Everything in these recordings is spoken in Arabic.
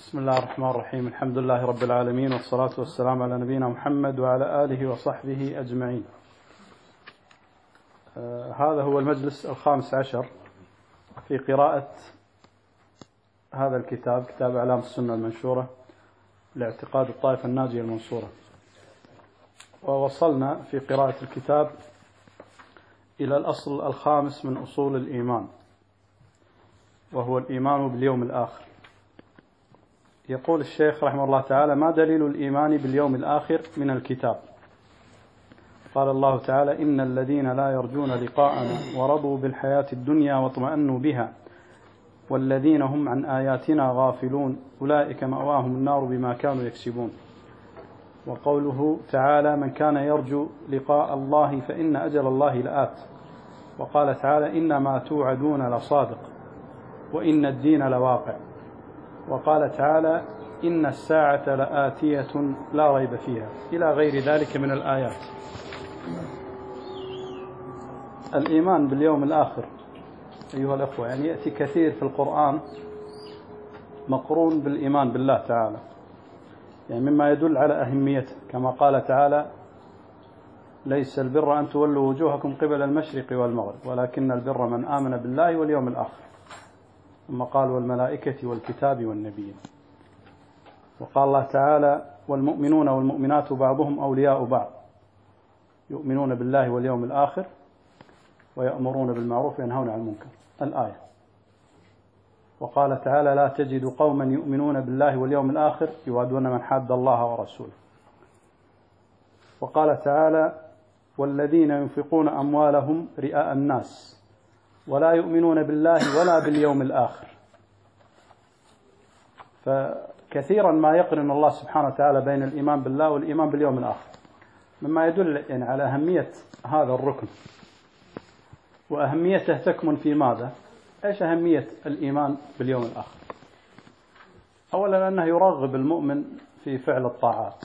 بسم الله الرحمن الرحيم. الحمد لله رب العالمين، والصلاة والسلام على نبينا محمد وعلى آله وصحبه أجمعين. هذا هو المجلس 15 في قراءة هذا الكتاب، كتاب أعلام السنة المنشورة لاعتقاد الطائفة الناجية المنصورة. ووصلنا في قراءة الكتاب إلى الأصل الخامس من أصول الإيمان، وهو الإيمان باليوم الآخر. يقول الشيخ رحمه الله تعالى: ما دليل الإيمان باليوم الآخر من الكتاب؟ قال الله تعالى: إن الذين لا يرجون لقاءنا ورضوا بالحياة الدنيا واطمأنوا بها والذين هم عن آياتنا غافلون أولئك مأواهم النار بما كانوا يكسبون. وقوله تعالى: من كان يرجو لقاء الله فإن أجل الله لآت. وقال تعالى: إنما توعدون لصادق وإن الدين لواقع. وقال تعالى: إن الساعة لآتية لا ريب فيها، إلى غير ذلك من الآيات. الإيمان باليوم الآخر أيها الأخوة يعني يأتي كثير في القرآن مقرون بالإيمان بالله تعالى، يعني مما يدل على أهميته، كما قال تعالى: ليس البر أن تولوا وجوهكم قبل المشرق والمغرب ولكن البر من آمن بالله واليوم الآخر. ثم قال: والملائكة والكتاب والنبيين. وقال الله تعالى: والمؤمنون والمؤمنات بعضهم أولياء بعض يؤمنون بالله واليوم الآخر ويأمرون بالمعروف وينهون عن المنكر، الآية. وقال تعالى: لا تجد قوما يؤمنون بالله واليوم الآخر يوادون من حاد الله ورسوله. وقال تعالى: والذين ينفقون أموالهم رئاء الناس ولا يؤمنون بالله ولا باليوم الآخر. فكثيرا ما يقرن الله سبحانه وتعالى بين الإيمان بالله والإيمان باليوم الآخر، مما يدل يعني على أهمية هذا الركن. وأهميته تكمن في ماذا؟ إيش أهمية الإيمان باليوم الآخر؟ أولا أنه يرغب المؤمن في فعل الطاعات،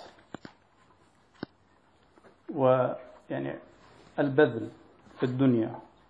ويعني البذل في الدنيا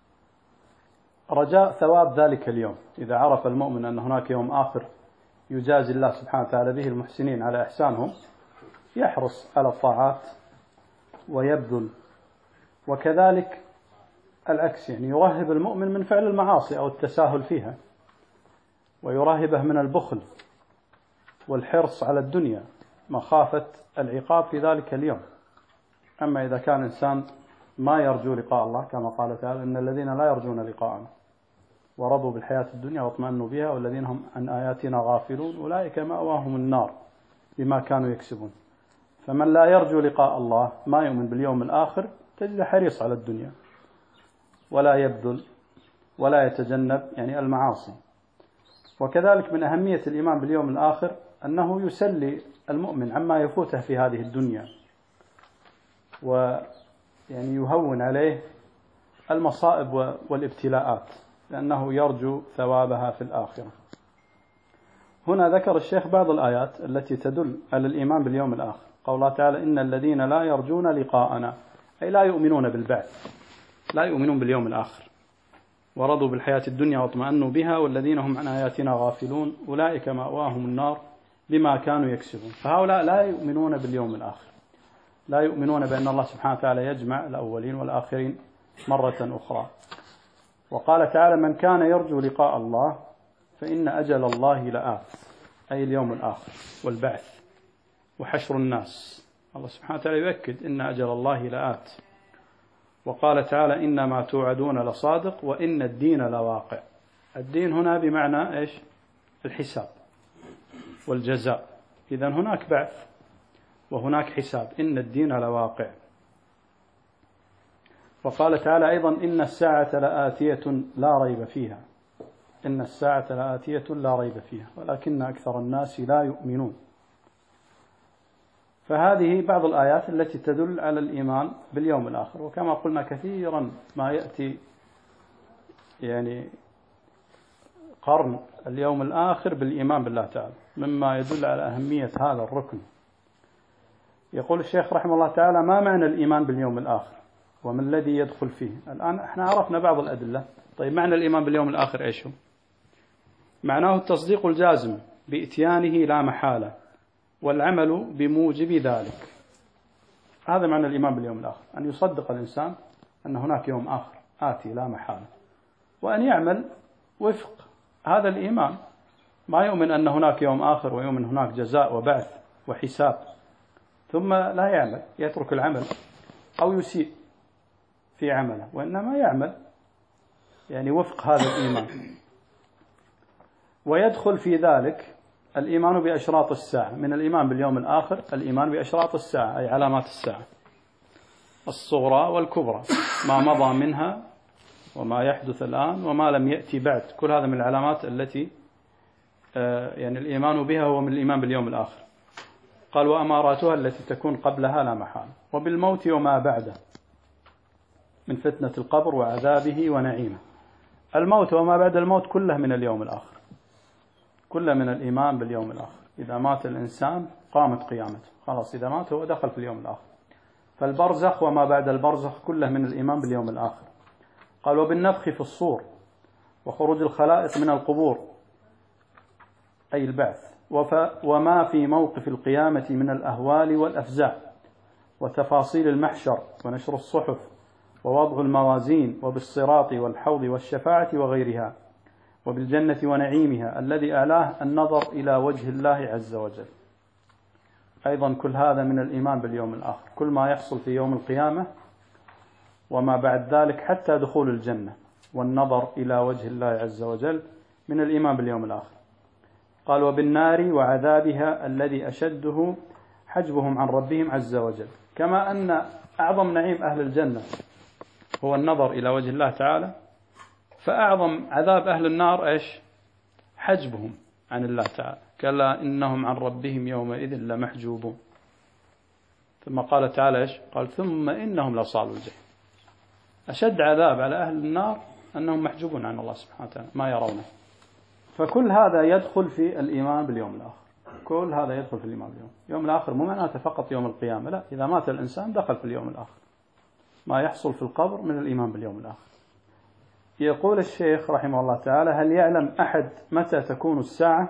رجاء ثواب ذلك اليوم. إذا عرف المؤمن أن هناك يوم آخر يجازي الله سبحانه وتعالى به المحسنين على إحسانهم، يحرص على الطاعات ويبذل. وكذلك العكس، يعني يرهب المؤمن من فعل المعاصي أو التساهل فيها، ويرهبه من البخل والحرص على الدنيا مخافة العقاب في ذلك اليوم. أما إذا كان إنسان ما يرجو لقاء الله، كما قال تعالى: إن الذين لا يرجون لقاءنا ورضوا بالحياة الدنيا واطمأنوا بها والذين هم عن آياتنا غافلون أولئك مأواهم النار بما كانوا يكسبون. فمن لا يرجو لقاء الله، ما يؤمن باليوم الآخر، تجد حريص على الدنيا ولا يبذل ولا يتجنب يعني المعاصي. وكذلك من أهمية الإيمان باليوم الآخر أنه يسلي المؤمن عما يفوته في هذه الدنيا، ويعني يهون عليه المصائب والابتلاءات، لأنه يرجو ثوابها في الآخرة. هنا ذكر الشيخ بعض الآيات التي تدل على الإيمان باليوم الآخر. قال الله تعالى: إن الذين لا يرجون لقاءنا، أي لا يؤمنون بالبعث، لا يؤمنون باليوم الآخر، ورضوا بالحياة الدنيا واطمأنوا بها والذين هم عن آياتنا غافلون أولئك مأواهم النار بما كانوا يكسبون. فهؤلاء لا يؤمنون باليوم الآخر، لا يؤمنون بأن الله سبحانه وتعالى يجمع الأولين والآخرين مرة أخرى. وقال تعالى: من كان يرجو لقاء الله فإن أجل الله لآت، أي اليوم الآخر والبعث وحشر الناس. الله سبحانه وتعالى يؤكد: إن أجل الله لآت. وقال تعالى: إنما توعدون لصادق وإن الدين لواقع. الدين هنا بمعنى إيش؟ الحساب والجزاء. إذن هناك بعث وهناك حساب، إن الدين لواقع. وقال تعالى أيضا: إن الساعة لآتية لا ريب فيها. إن الساعة لآتية لا ريب فيها ولكن أكثر الناس لا يؤمنون. فهذه بعض الآيات التي تدل على الإيمان باليوم الآخر. وكما قلنا كثيرا ما يأتي يعني قرن اليوم الآخر بالإيمان بالله تعالى، مما يدل على أهمية هذا الركن. يقول الشيخ رحمه الله تعالى: ما معنى الإيمان باليوم الآخر وما الذي يدخل فيه؟ الآن احنا عرفنا بعض الأدلة. طيب معنى الإيمان باليوم الآخر إيش هو؟ معناه التصديق الجازم بإتيانه لا محالة والعمل بموجب ذلك. هذا معنى الإيمان باليوم الآخر، أن يصدق الإنسان أن هناك يوم آخر آتي لا محالة، وأن يعمل وفق هذا الإيمان. ما يؤمن أن هناك يوم آخر ويؤمن هناك جزاء وبعث وحساب ثم لا يعمل، يترك العمل أو يسيء في عمله، وإنما يعمل يعني وفق هذا الإيمان. ويدخل في ذلك الإيمان بأشراط الساعة. من الإيمان باليوم الآخر الإيمان بأشراط الساعة، أي علامات الساعة الصغرى والكبرى، ما مضى منها وما يحدث الآن وما لم يأتي بعد. كل هذا من العلامات التي يعني الإيمان بها هو من الإيمان باليوم الآخر. قال وأماراتها التي تكون قبلها لا محالة. وبالموت وما بعده من فتنة القبر وعذابه ونعيمه. الموت وما بعد الموت كله من اليوم الآخر، كله من الإيمان باليوم الآخر. إذا مات الإنسان قامت قيامته، خلاص إذا مات هو دخل في اليوم الآخر. فالبرزخ وما بعد البرزخ كله من الإيمان باليوم الآخر. قال وبالنفخ في الصور وخروج الخلائق من القبور أي البعث، وما في موقف القيامة من الأهوال والأفزاع وتفاصيل المحشر ونشر الصحف ووضع الموازين، وبالصراط والحوض والشفاعة وغيرها، وبالجنة ونعيمها الذي أعلاه النظر إلى وجه الله عز وجل. أيضا كل هذا من الإيمان باليوم الآخر، كل ما يحصل في يوم القيامة وما بعد ذلك حتى دخول الجنة والنظر إلى وجه الله عز وجل من الإيمان باليوم الآخر. قال وبالنار وعذابها الذي أشده حجبهم عن ربهم عز وجل. كما أن أعظم نعيم أهل الجنة هو النظر إلى وجه الله تعالى، فأعظم عذاب أهل النار إيش؟ حجبهم عن الله تعالى. كلا إنهم عن ربهم يومئذ لمحجوبون. ثم قال تعالى إيش؟ قال ثم إنهم لصالوا الجحيم. أشد عذاب على أهل النار أنهم محجوبون عن الله سبحانه وتعالى ما يرونه. فكل هذا يدخل في الإيمان باليوم الآخر، كل هذا يدخل في الإيمان باليوم. يوم الآخر مو معناته فقط يوم القيامة، لا، إذا مات الإنسان دخل في اليوم الآخر. ما يحصل في القبر من الإيمان باليوم الآخر. يقول الشيخ رحمه الله تعالى هل يعلم أحد متى تكون الساعة؟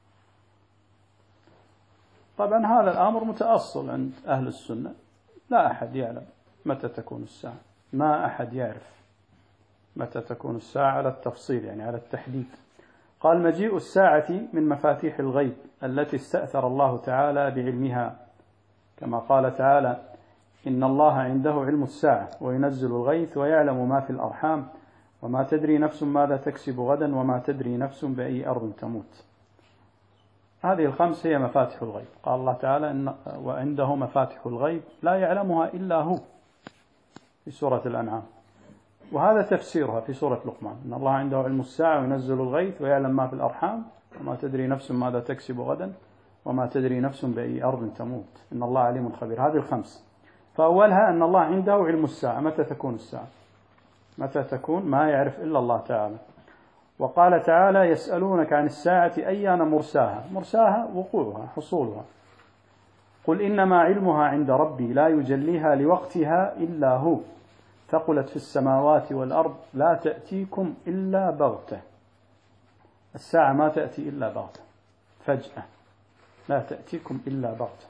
طبعا هذا الأمر متأصل عند أهل السنة، لا أحد يعلم متى تكون الساعة، ما أحد يعرف متى تكون الساعة على التفصيل، يعني على التحديد. قال مجيء الساعة من مفاتيح الغيب التي استأثر الله تعالى بعلمها، كما قال تعالى إن الله عنده علم الساعة وينزل الغيث ويعلم ما في الأرحام وما تدري نفس ماذا تكسب غدا وما تدري نفس بأي أرض تموت. هذه الخمس هي مفاتيح الغيب. قال الله تعالى إن وعنده مفاتيح الغيب لا يعلمها إلا هو في سورة الأنعام، وهذا تفسيرها في سورة لقمان إن الله عنده علم الساعة وينزل الغيث ويعلم ما في الأرحام وما تدري نفس ماذا تكسب غدا وما تدري نفس بأي أرض تموت إن الله عليم خبير. هذه الخمس. فأولها أن الله عنده علم الساعة. متى تكون الساعة؟ متى تكون؟ ما يعرف إلا الله تعالى. وقال تعالى يسألونك عن الساعة أيان مرساها. مرساها وقوعها، حصولها. قل إنما علمها عند ربي لا يجليها لوقتها إلا هو ثقلت في السماوات والأرض لا تأتيكم إلا بغتة. الساعة ما تأتي إلا بغتة، فجأة، لا تأتيكم إلا بغتة.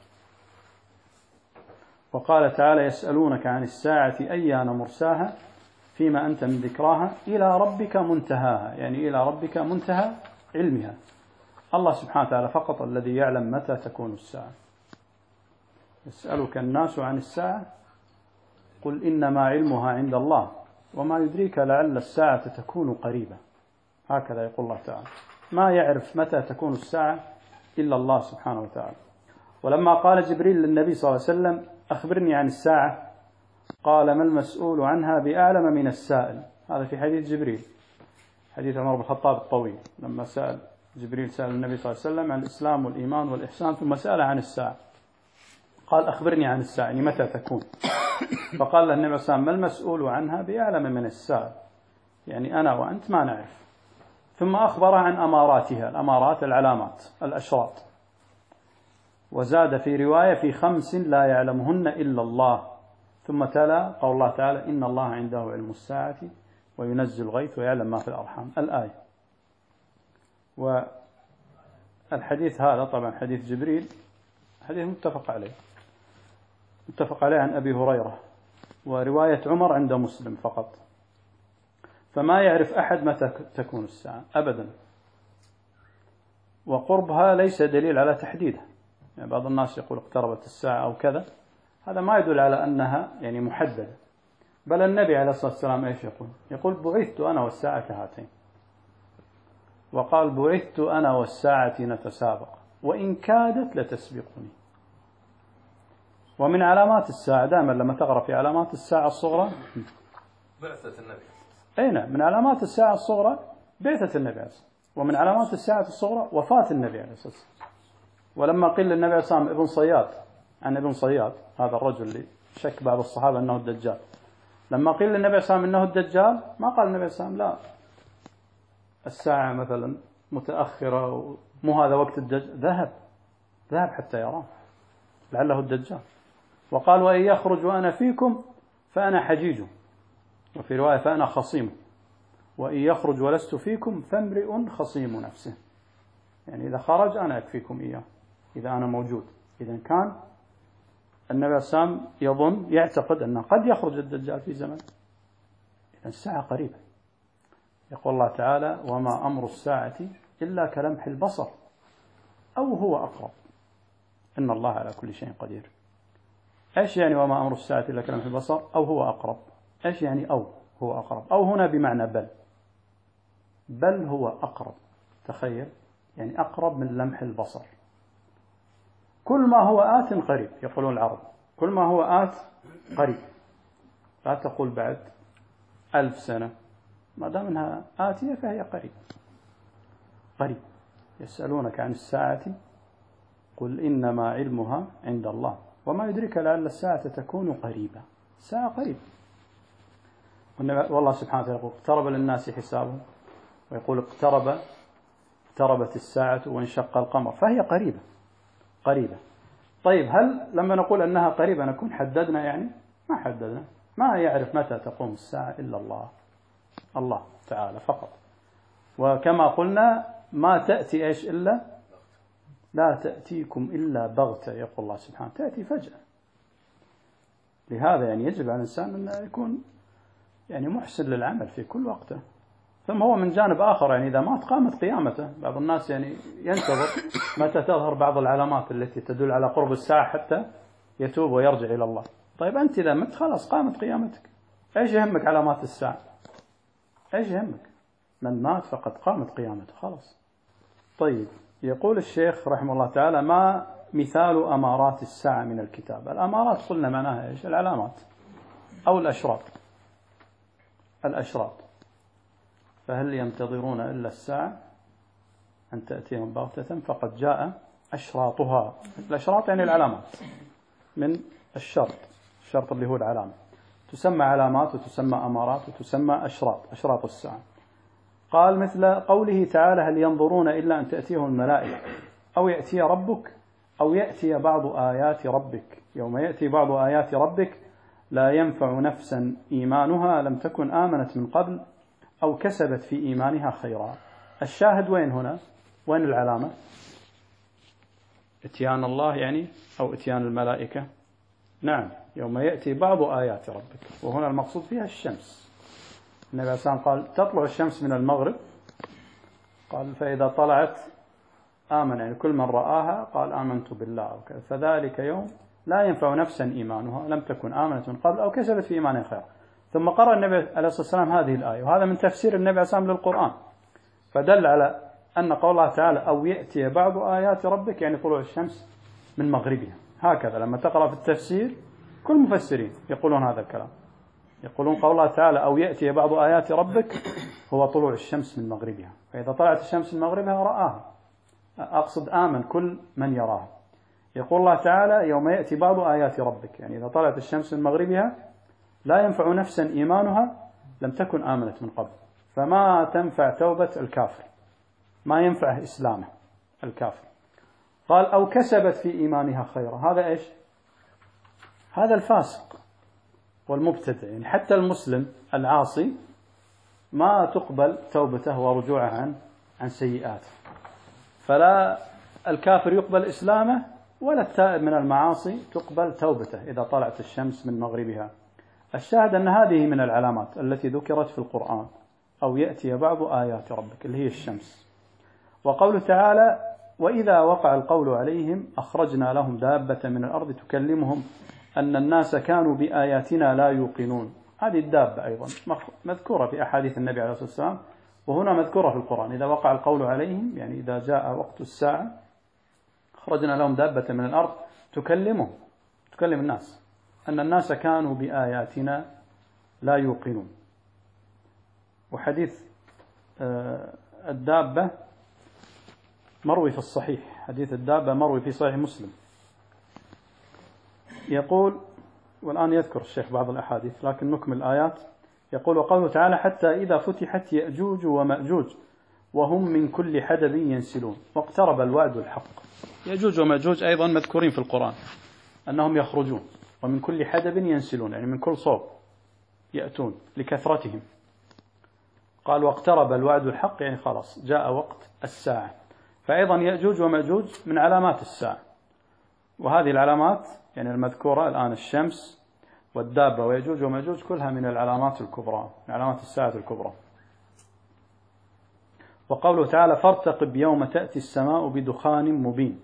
وقال تعالى يسألونك عن الساعة أيان مرساها فيما أنت من ذكراها إلى ربك منتهاها، يعني إلى ربك منتهى علمها. الله سبحانه وتعالى فقط الذي يعلم متى تكون الساعة. يسألك الناس عن الساعة قل إنما علمها عند الله وما يدريك لعل الساعة تكون قريبة. هكذا يقول الله تعالى. ما يعرف متى تكون الساعة إلا الله سبحانه وتعالى. ولما قال جبريل للنبي صلى الله عليه وسلم أخبرني عن الساعة قال ما المسؤول عنها بأعلم من السائل. هذا في حديث جبريل، حديث عمر بن الخطاب الطويل، لما سأل جبريل سأل النبي صلى الله عليه وسلم عن الإسلام والإيمان والإحسان ثم سأل عن الساعة قال أخبرني عن الساعة، يعني متى تكون. فقال له النبي صلى الله عليه وسلم ما المسؤول عنها بأعلم من السائل، يعني أنا وأنت ما نعرف. ثم أخبر عن أماراتها، الأمارات العلامات الأشراط، وزاد في رواية في 5 لا يعلمهن إلا الله. ثم تلا قول الله تعالى إن الله عنده علم الساعة وينزل الغيث ويعلم ما في الأرحام، الآية. الحديث هذا طبعا حديث جبريل حديث متفق عليه عن أبي هريرة، ورواية عمر عند مسلم فقط، فما يعرف أحد متى تكون الساعة أبدا، وقربها ليس دليل على تحديدها. يعني بعض الناس يقول اقتربت الساعة أو كذا، هذا ما يدل على أنها يعني محددة، بل النبي عليه الصلاة والسلام إيش يقول بعثت أنا والساعة كهاتين، وقال بعثت أنا والساعة نتسابق وإن كادت لتسبقني. ومن علامات الساعة دائما لما تقرأ في علامات الساعة الصغرى بعثة النبي، أي نعم، من علامات الساعة الصغرى بعثة النبي عليه الصلاة والسلام، ومن علامات الساعة الصغرى وفاة النبي عليه الصلاة والسلام. ولما قيل للنبي عليه الصلاة والسلام ابن صياد، عن ابن صياد هذا الرجل اللي شك بعض الصحابة أنه الدجال، لما قيل للنبي عليه الصلاة والسلام أنه الدجال ما قال النبي عليه الصلاة والسلام لا الساعة مثلا متأخرة مو هذا وقت الدجال، ذهب حتى يراه لعله الدجال. وقال وإن يخرج وأنا فيكم فأنا حجيجه، وفي رواية فأنا خصيمه، وإن يخرج ولست فيكم فامرئ خصيم نفسه، يعني إذا خرج أنا أكفيكم إياه إذا أنا موجود. إذا كان النبي صلى الله عليه وسلم يظن يعتقد أنه قد يخرج الدجال في زمن، إذا الساعة قريبة. يقول الله تعالى وما أمر الساعة إلا كلمح البصر أو هو أقرب إن الله على كل شيء قدير. إيش يعني وما أمر الساعة إلا كلمح البصر أو هو أقرب؟ إيش يعني أو هو أقرب؟ أو هنا بمعنى بل هو أقرب، تخيل، يعني أقرب من لمح البصر. كل ما هو آت قريب، يقولون العرب كل ما هو آت قريب، لا تقول بعد 1000 سنة، ما دام أنها آتية فهي قريب. يسألونك عن الساعة قل إنما علمها عند الله وما يدرك لعل الساعة تكون قريبة. الساعة قريب. والله سبحانه وتعالى يقول اقترب للناس حسابهم، ويقول اقتربت الساعة وانشق القمر، فهي قريبة. طيب هل لما نقول أنها قريبة نكون حددنا؟ يعني ما حددنا، ما يعرف متى تقوم الساعة إلا الله تعالى فقط. وكما قلنا ما تأتي إيش إلا لا تأتيكم إلا بغتة، يقول الله سبحانه، تأتي فجأة. لهذا يعني يجب على الإنسان أن يكون يعني محسن للعمل في كل وقته. ثم هو من جانب آخر يعني إذا مات قامت قيامته. بعض الناس يعني ينتظر متى تظهر بعض العلامات التي تدل على قرب الساعة حتى يتوب ويرجع إلى الله. طيب أنت إذا مت خلاص قامت قيامتك، إيش يهمك علامات الساعة؟ إيش يهمك؟ من مات فقد قامت قيامته خلاص. طيب يقول الشيخ رحمه الله تعالى ما مثال أمارات الساعة من الكتاب؟ الأمارات قلنا معناها إيش؟ العلامات أو الأشراط. فهل ينتظرون إلا الساعة أن تأتيهم بغتة فقد جاء أشراطها. الأشراط يعني العلامات من الشرط اللي هو العلامة، تسمى علامات وتسمى أمارات وتسمى أشراط الساعة. قال مثل قوله تعالى هل ينظرون إلا أن تأتيهم الملائكة أو يأتي ربك أو يأتي بعض آيات ربك يوم يأتي بعض آيات ربك لا ينفع نفسا إيمانها لم تكن آمنت من قبل أو كسبت في إيمانها خيرا. الشاهد وين هنا؟ وين العلامة؟ اتيان الله يعني أو اتيان الملائكة. نعم يوم يأتي بعض آيات ربك، وهنا المقصود فيها الشمس. النبي عليه الصلاة والسلام قال تطلع الشمس من المغرب، قال فإذا طلعت آمن، يعني كل من رآها قال آمنت بالله وكذا، فذلك يوم لا ينفع نفسا إيمانها لم تكن آمنت من قبل أو كسبت في إيمانها خيرا. ثم قرأ النبي عليه الصلاة والسلام هذه الآية، وهذا من تفسير النبي عليه الصلاة والسلام للقرآن، فدل على أن قول الله تعالى أو يأتي بعض آيات ربك يعني طلوع الشمس من مغربها. هكذا لما تقرأ في التفسير كل مفسرين يقولون هذا الكلام، يقولون قول الله تعالى أو يأتي بعض آيات ربك هو طلوع الشمس من مغربها، فإذا طلعت الشمس من مغربها رآها، أقصد آمن كل من يراها. يقول الله تعالى يوم يأتي بعض آيات ربك، يعني إذا طلعت الشمس من مغربها لا ينفع نفسا إيمانها لم تكن آمنت من قبل، فما تنفع توبة الكافر، ما ينفع إسلامه الكافر. قال أو كسبت في إيمانها خيرا، هذا إيش؟ هذا الفاسق والمبتدع، يعني حتى المسلم العاصي ما تقبل توبته ورجوعه عن سيئاته، فلا الكافر يقبل إسلامه، ولا التائب من المعاصي تقبل توبته إذا طلعت الشمس من مغربها. الشاهد أن هذه من العلامات التي ذكرت في القرآن، أو يأتي بعض آيات ربك اللي هي الشمس. وقوله تعالى: وإذا وقع القول عليهم أخرجنا لهم دابة من الأرض تكلمهم أن الناس كانوا بآياتنا لا يوقنون. هذه الدابة أيضا مذكورة في أحاديث النبي عليه الصلاة والسلام، وهنا مذكورة في القرآن. إذا وقع القول عليهم يعني إذا جاء وقت الساعة أخرجنا لهم دابة من الأرض تكلم الناس أن الناس كانوا بآياتنا لا يوقنون. وحديث الدابة مروي في الصحيح، حديث الدابة مروي في صحيح مسلم، يقول، والآن يذكر الشيخ بعض الأحاديث لكن نكمل الآيات. يقول: وقوله تعالى: حتى إذا فتحت يأجوج ومأجوج وهم من كل حدب ينسلون واقترب الوعد الحق. يأجوج ومأجوج أيضا مذكورين في القرآن أنهم يخرجون، ومن كل حدب ينسلون يعني من كل صوب يأتون لكثرتهم. قال: واقترب الوعد الحق يعني خلاص جاء وقت الساعة. فأيضا يأجوج ومأجوج من علامات الساعة، وهذه العلامات يعني المذكورة الآن الشمس والدابة ويأجوج ومأجوج كلها من العلامات الكبرى، من علامات الساعة الكبرى. وقوله تعالى: فارتقب يوم تأتي السماء بدخان مبين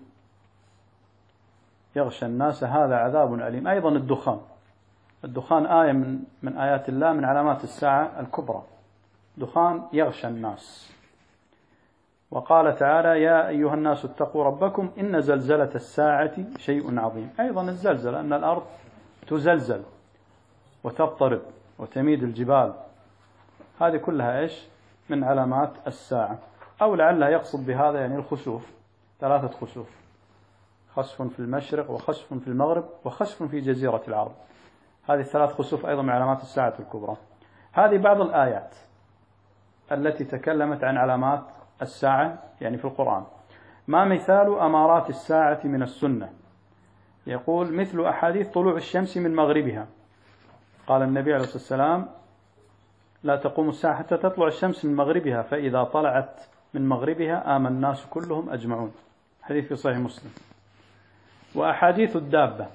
يغشى الناس هذا عذاب أليم. أيضا الدخان آية من آيات الله، من علامات الساعة الكبرى، دخان يغشى الناس. وقال تعالى: يا أيها الناس اتقوا ربكم إن زلزلة الساعة شيء عظيم. أيضا الزلزلة أن الأرض تزلزل وتضطرب وتميد الجبال، هذه كلها إيش؟ من علامات الساعة. أو لعله يقصد بهذا يعني الخسوف، 3 خسوف: خسف في المشرق وخسف في المغرب وخسف في جزيرة العرب. هذه 3 خسوف أيضا من علامات الساعة الكبرى. هذه بعض الآيات التي تكلمت عن علامات الساعة يعني في القرآن. ما مثال أمارات الساعة من السنة؟ يقول: مثل أحاديث طلوع الشمس من مغربها. قال النبي عليه الصلاة والسلام: لا تقوم الساعة حتى تطلع الشمس من مغربها، فإذا طلعت من مغربها آمن الناس كلهم أجمعون. حديث في صحيح مسلم. وأحاديث الدابة،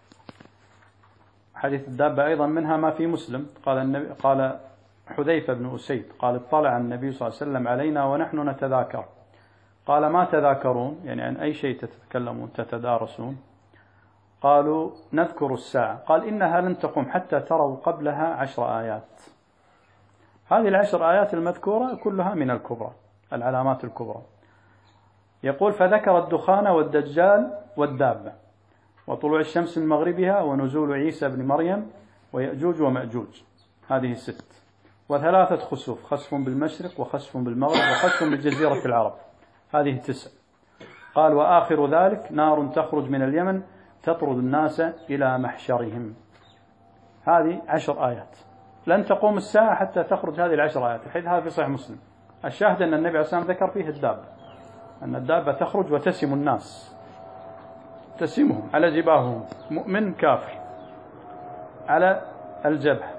حديث الدابة أيضا منها ما في مسلم. قال حذيفة بن أسيد قال: اطلع النبي صلى الله عليه وسلم علينا ونحن نتذاكر. قال: ما تذاكرون؟ يعني عن أي شيء تتكلمون تتدارسون؟ قالوا: نذكر الساعة. قال: إنها لن تقوم حتى تروا قبلها 10 آيات. هذه ال10 آيات المذكورة كلها من الكبرى، العلامات الكبرى. يقول: فذكر الدخان والدجال والدابة وطلوع الشمس من مغربها ونزول عيسى بن مريم ويأجوج ومأجوج، هذه 6. و3 خسوف: خسف بالمشرق وخسف بالمغرب وخسف بالجزيرة العرب، هذه 9. قال: وآخر ذلك نار تخرج من اليمن تطرد الناس إلى محشرهم. هذه 10 آيات. لن تقوم الساعة حتى تخرج هذه ال10 آيات. الحديث هذا في صحيح مسلم. الشاهد أن النبي عليه الصلاة والسلام ذكر فيه الدابة، أن الدابة تخرج وتسم الناس، تسمهم على جباههم، مؤمن كافر، على الجبهة.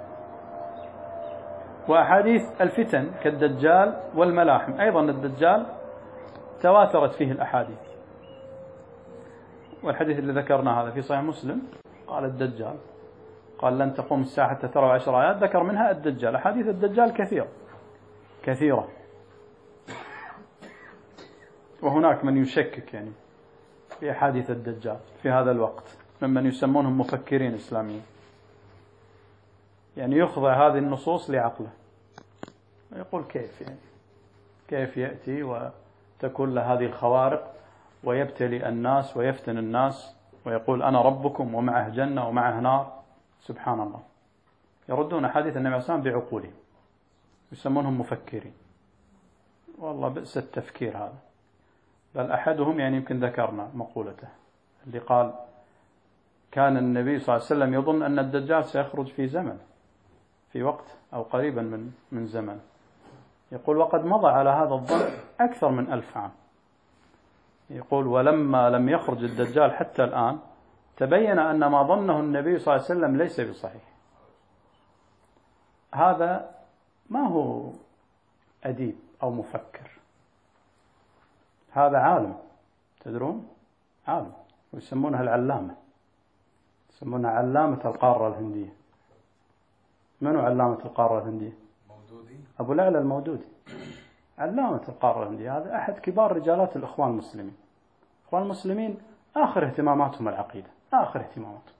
وأحاديث الفتن كالدجال والملاحم، أيضا الدجال تواترت فيه الأحاديث. والحديث اللي ذكرنا هذا في صحيح مسلم، قال الدجال، قال: لن تقوم الساعة حتى تروا 10 آيات، ذكر منها الدجال. أحاديث الدجال كثيرة. وهناك من يشكك يعني في أحاديث الدجال في هذا الوقت، ممن يسمونهم مفكرين إسلاميين، يعني يخضع هذه النصوص لعقله ويقول: كيف يأتي وتكون له هذه الخوارق ويبتلي الناس ويفتن الناس ويقول: أنا ربكم، ومعه جنة ومعه نار. سبحان الله. يردون حديث النبي صلى الله عليه وسلم بعقولهم، يسمونهم مفكرين. والله بئس التفكير هذا. بل أحدهم يعني يمكن ذكرنا مقولته اللي قال: كان النبي صلى الله عليه وسلم يظن أن الدجال سيخرج في زمن، في وقت أو قريبا من زمن. يقول: وقد مضى على هذا الظن أكثر من 1000 عام. يقول: ولما لم يخرج الدجال حتى الآن تبين أن ما ظنه النبي صلى الله عليه وسلم ليس بصحيح. هذا ما هو أديب أو مفكر، هذا عالم تدرون؟ عالم، ويسمونها العلامة، يسمونها علامة القارة الهندية. منو علامة القارة الهندية؟ مودودي. أبو الأعلى المودودي علامة القارة الهندية. هذا أحد كبار رجالات الإخوان المسلمين. الإخوان المسلمين آخر اهتماماتهم العقيدة، آخر اهتماماتهم.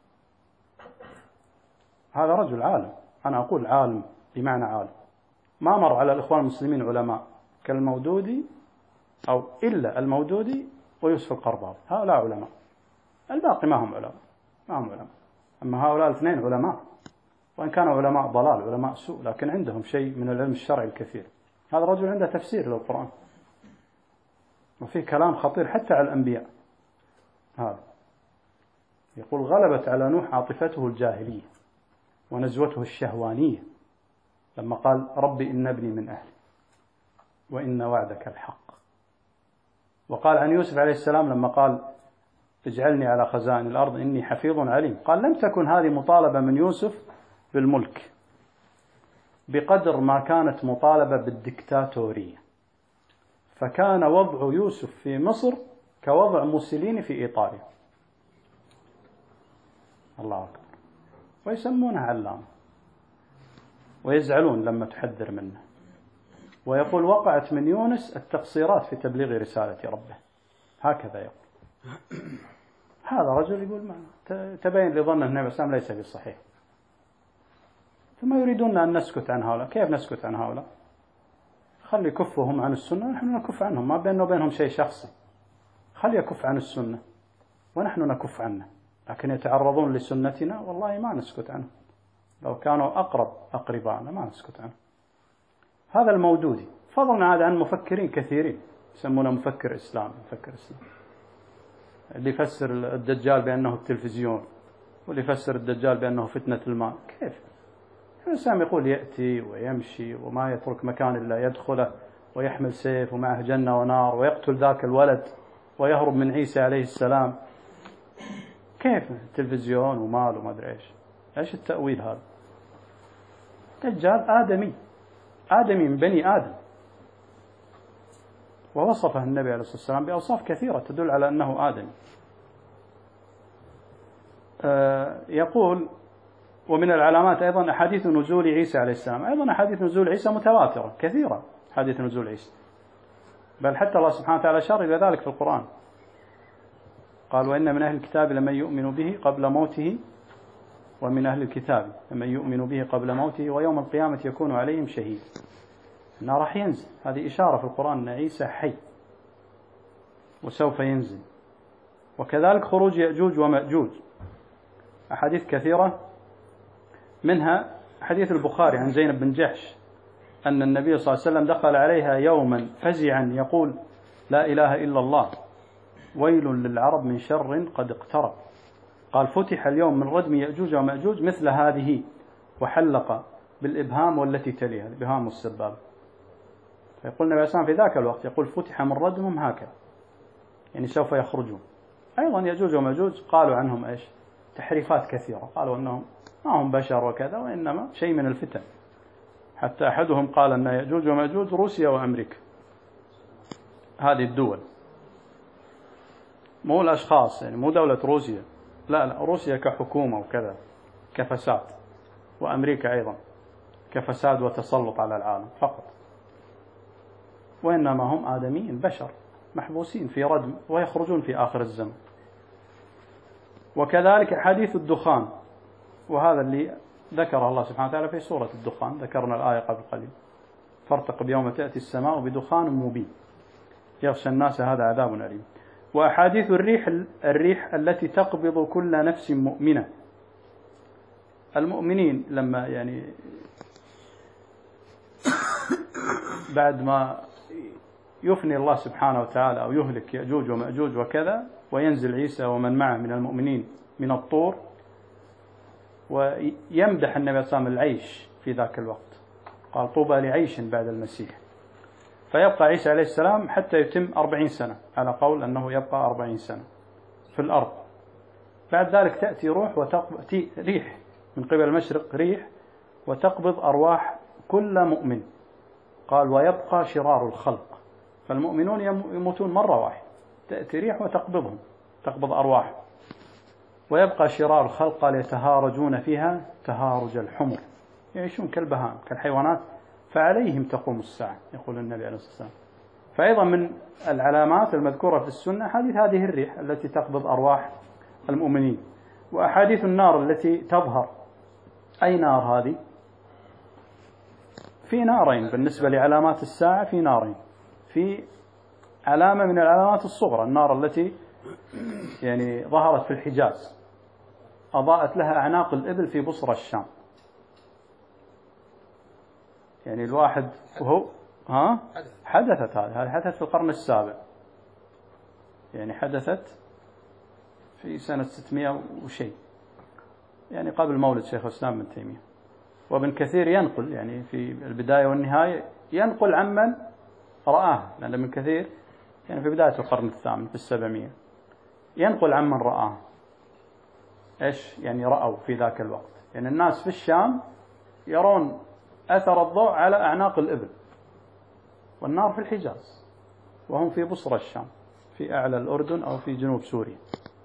هذا رجل عالم، أنا أقول عالم بمعنى عالم. ما مر على الإخوان المسلمين علماء كالمودودي أو إلا المودودي ويوسف القرضاوي، هؤلاء علماء. الباقي ما هم علماء، ما هم علماء. أما هؤلاء الاثنين علماء، وإن كانوا علماء ضلال علماء سوء، لكن عندهم شيء من العلم الشرعي الكثير. هذا الرجل عنده تفسير للقرآن، وفيه كلام خطير حتى على الأنبياء. هذا يقول: غلبت على نوح عاطفته الجاهلية ونزوته الشهوانية لما قال: ربي إن ابني من أهلي وإن وعدك الحق. وقال عن يوسف عليه السلام لما قال: اجعلني على خزائن الأرض إني حفيظ عليم، قال: لم تكن هذه مطالبة من يوسف بالملك بقدر ما كانت مطالبة بالدكتاتورية. فكان وضع يوسف في مصر كوضع موسوليني في إيطاليا. الله أكبر. ويسمونه علامة، ويزعلون لما تحذر منه. ويقول: وقعت من يونس التقصيرات في تبليغ رسالة ربه. هكذا يقول. هذا رجل يقول: ما تبين لظن النبي صلى الله عليه وسلم ليس بصحيح. ثم يريدون أن نسكت عن هؤلاء. كيف نسكت عن هؤلاء؟ خلي يكفهم عن السنة ونحن نكف عنهم، ما بيننا وبينهم شيء شخصي. خلي يكف عن السنة ونحن نكف عنه، لكن يتعرضون لسنتنا والله ما نسكت عنه. لو كانوا أقرب أقربائنا ما نسكت عنه. هذا المودودي، فضلا عاد عن مفكرين كثيرين يسمونه مفكر إسلامي، مفكر إسلامي، اللي يفسر الدجال بأنه التلفزيون، واللي يفسر الدجال بأنه فتنة الماء. كيف؟ الإنسان يقول يأتي ويمشي وما يترك مكان إلا يدخله، ويحمل سيف ومعه جنة ونار، ويقتل ذاك الولد ويهرب من عيسى عليه السلام. كيف؟ التلفزيون ومال وما أدري إيش التأويل هذا؟ دجال آدمي، آدمي من بني آدم، ووصفه النبي عليه الصلاة والسلام بأوصاف كثيرة تدل على أنه آدمي. يقول: ومن العلامات أيضا أحاديث نزول عيسى عليه السلام. أيضا أحاديث نزول عيسى متواترة كثيرة، أحاديث نزول عيسى، بل حتى الله سبحانه وتعالى أشار إلى ذلك في القرآن. قال: وإن من أهل الكتاب لمن يؤمن به قبل موته، ومن أهل الكتاب لمن يؤمن به قبل موته ويوم القيامة يكون عليهم شهيد. إنه راح ينزل. هذه إشارة في القرآن أن عيسى حي وسوف ينزل. وكذلك خروج يأجوج ومأجوج، أحاديث كثيرة، منها حديث البخاري عن زينب بن جحش أن النبي صلى الله عليه وسلم دخل عليها يوما فزعا يقول: لا إله إلا الله، ويل للعرب من شر قد اقترب. قال: فتح اليوم من ردم يأجوج ومأجوج مثل هذه، وحلق بالإبهام والتي تليها، الإبهام والسباب. فيقول النبي صلى الله عليه وسلم في ذاك الوقت، يقول: فتح من ردمهم هكذا، يعني سوف يخرجون. أيضا يأجوج ومأجوج قالوا عنهم إيش؟ تحريفات كثيرة، قالوا أنهم ما هم بشر وكذا، وإنما شيء من الفتن. حتى أحدهم قال أن يأجوج ومأجوج روسيا وأمريكا، هذه الدول، مو الأشخاص، يعني مو دولة روسيا، لا روسيا كحكومة وكذا كفساد، وأمريكا أيضا كفساد وتسلط على العالم فقط، وإنما هم آدميين بشر محبوسين في ردم ويخرجون في آخر الزمن. وكذلك حديث الدخان، وهذا اللي ذكره الله سبحانه وتعالى في سورة الدخان، ذكرنا الآية قبل قليل: فارتقب يوم تأتي السماء بدخان مبين يغشى الناس هذا عذاب أليم. وأحاديث الريح التي تقبض كل نفس مؤمنة. المؤمنين لما يعني بعد ما يفني الله سبحانه وتعالى أو يهلك يأجوج ومأجوج وكذا، وينزل عيسى ومن معه من المؤمنين من الطور، ويمدح النبي صلى الله عليه وسلم العيش في ذاك الوقت، قال: طوبى لعيش بعد المسيح. فيبقى عيسى عليه السلام حتى يتم 40 سنة، على قول أنه يبقى 40 سنة في الأرض. بعد ذلك تأتي وتأتي ريح من قبل المشرق، ريح وتقبض أرواح كل مؤمن. قال: ويبقى شرار الخلق، فالمؤمنون يموتون مرة واحدة، تأتي ريح وتقبضهم، تقبض أرواح. ويبقى شرار الخلق قال يتهارجون فيها تهارج الحمر، يعيشون كالبهائم كالحيوانات، فعليهم تقوم الساعة، يقول النبي عليه الصلاة والسلام. فأيضا من العلامات المذكورة في السنة حديث هذه الريح التي تقبض أرواح المؤمنين، وأحاديث النار التي تظهر. أي نار هذه؟ في نارين بالنسبة لعلامات الساعة، في نارين. في علامة من العلامات الصغرى، النار التي يعني ظهرت في الحجاز، أضاءت لها أعناق الإبل في بصرى الشام. يعني الواحد وهو حدثت هذه حدثت في القرن السابع، يعني حدثت في سنة 600 وشيء، يعني قبل مولد شيخ الإسلام ابن تيمية. وابن كثير ينقل يعني في البداية والنهاية ينقل عمن رآه، لأن ابن كثير يعني في بداية القرن الثامن في 700 ينقل عمن رآه. إيش يعني رأوا في ذاك الوقت؟ يعني الناس في الشام يرون أثر الضوء على أعناق الإبل، والنار في الحجاز، وهم في بصرى الشام في أعلى الأردن أو في جنوب سوريا.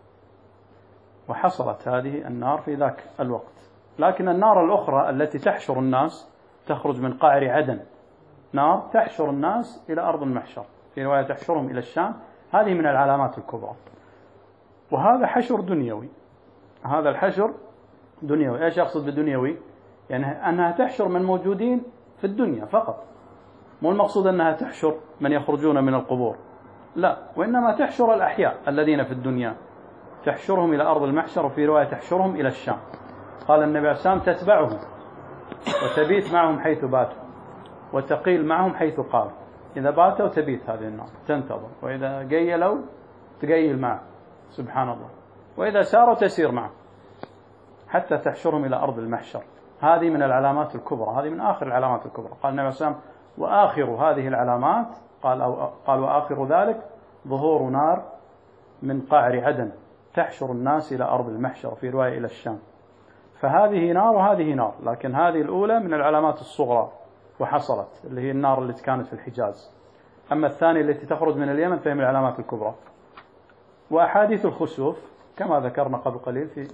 وحصلت هذه النار في ذاك الوقت. لكن النار الأخرى التي تحشر الناس تخرج من قعر عدن، نار تحشر الناس إلى أرض المحشر، في رواية تحشرهم إلى الشام. هذه من العلامات الكبرى. وهذا حشر دنيوي، هذا الحشر دنيوي. إيش يقصد بالدنيوي؟ يعني أنها تحشر من موجودين في الدنيا فقط، مو المقصود أنها تحشر من يخرجون من القبور، لا، وإنما تحشر الأحياء الذين في الدنيا، تحشرهم إلى أرض المحشر، وفي رواية تحشرهم إلى الشام. قال النبي عليه الصلاة والسلام تتبعهم وتبيت معهم حيث باتوا، وتقيل معهم حيث قالوا. إذا باتوا تبيت هذه النار تنتظر، وإذا قيلوا تقيل معه، سبحان الله، وإذا ساروا تسير معه حتى تحشرهم إلى أرض المحشر. هذه من العلامات الكبرى، هذه من آخر العلامات الكبرى. قال النبي عليه الصلاة والسلام وآخر هذه العلامات، قال وآخر ذلك ظهور نار من قعر عدن تحشر الناس إلى أرض المحشر، في رواية إلى الشام. فهذه نار وهذه نار، لكن هذه الأولى من العلامات الصغرى وحصلت، اللي هي النار التي كانت في الحجاز. أما الثانية التي تخرج من اليمن فهي من العلامات الكبرى. وأحاديث الخسوف كما ذكرنا قبل قليل في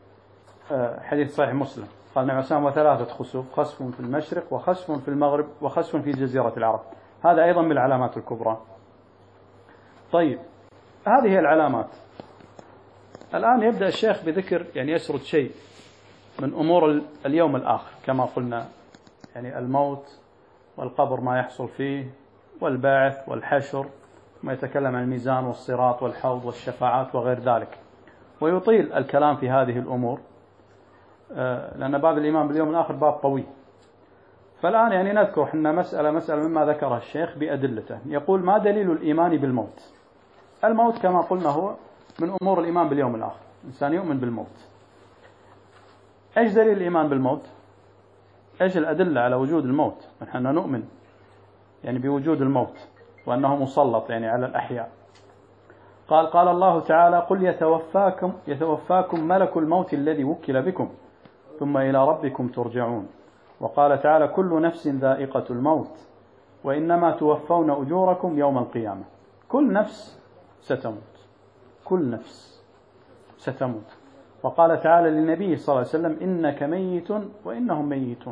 حديث صحيح مسلم، قال النبي صلى الله عليه وسلم وثلاثة خسوف، خسف في المشرق وخسف في المغرب وخسف في جزيرة العرب. هذا أيضا من العلامات الكبرى. طيب، هذه هي العلامات. الآن يبدأ الشيخ بذكر يعني يسرد شيء من أمور اليوم الآخر كما قلنا، يعني الموت والقبر ما يحصل فيه، والبعث والحشر، ما يتكلم عن الميزان والصراط والحوض والشفاعات وغير ذلك، ويطيل الكلام في هذه الأمور لأن باب الإيمان باليوم الآخر باب طويل. فالآن يعني نذكر حنا مسألة مما ذكرها الشيخ بأدلته. يقول ما دليل الإيمان بالموت؟ الموت كما قلنا هو من أمور الإيمان باليوم الآخر، الإنسان يؤمن بالموت. إيش دليل الإيمان بالموت؟ إيش الأدلة على وجود الموت؟ نحن نؤمن يعني بوجود الموت وأنه مسلط يعني على الأحياء. قال الله تعالى قل يتوفاكم ملك الموت الذي وكل بكم ثم إلى ربكم ترجعون. وقال تعالى كل نفس ذائقة الموت وإنما توفون أجوركم يوم القيامة. كل نفس ستموت، كل نفس ستموت. وقال تعالى للنبي صلى الله عليه وسلم إنك ميت وإنهم ميتون.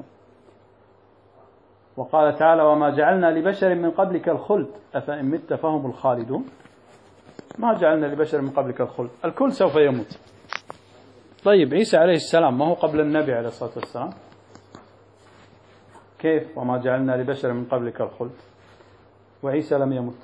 وقال تعالى وما جعلنا لبشر من قبلك الخلد أفإن مت فهم الخالدون. ما جعلنا لبشر من قبلك الخلد، الكل سوف يموت. طيب عيسى عليه السلام ما هو قبل النبي عليه الصلاة والسلام؟ كيف وما جعلنا لبشر من قبلك الخلد وعيسى لم يمت؟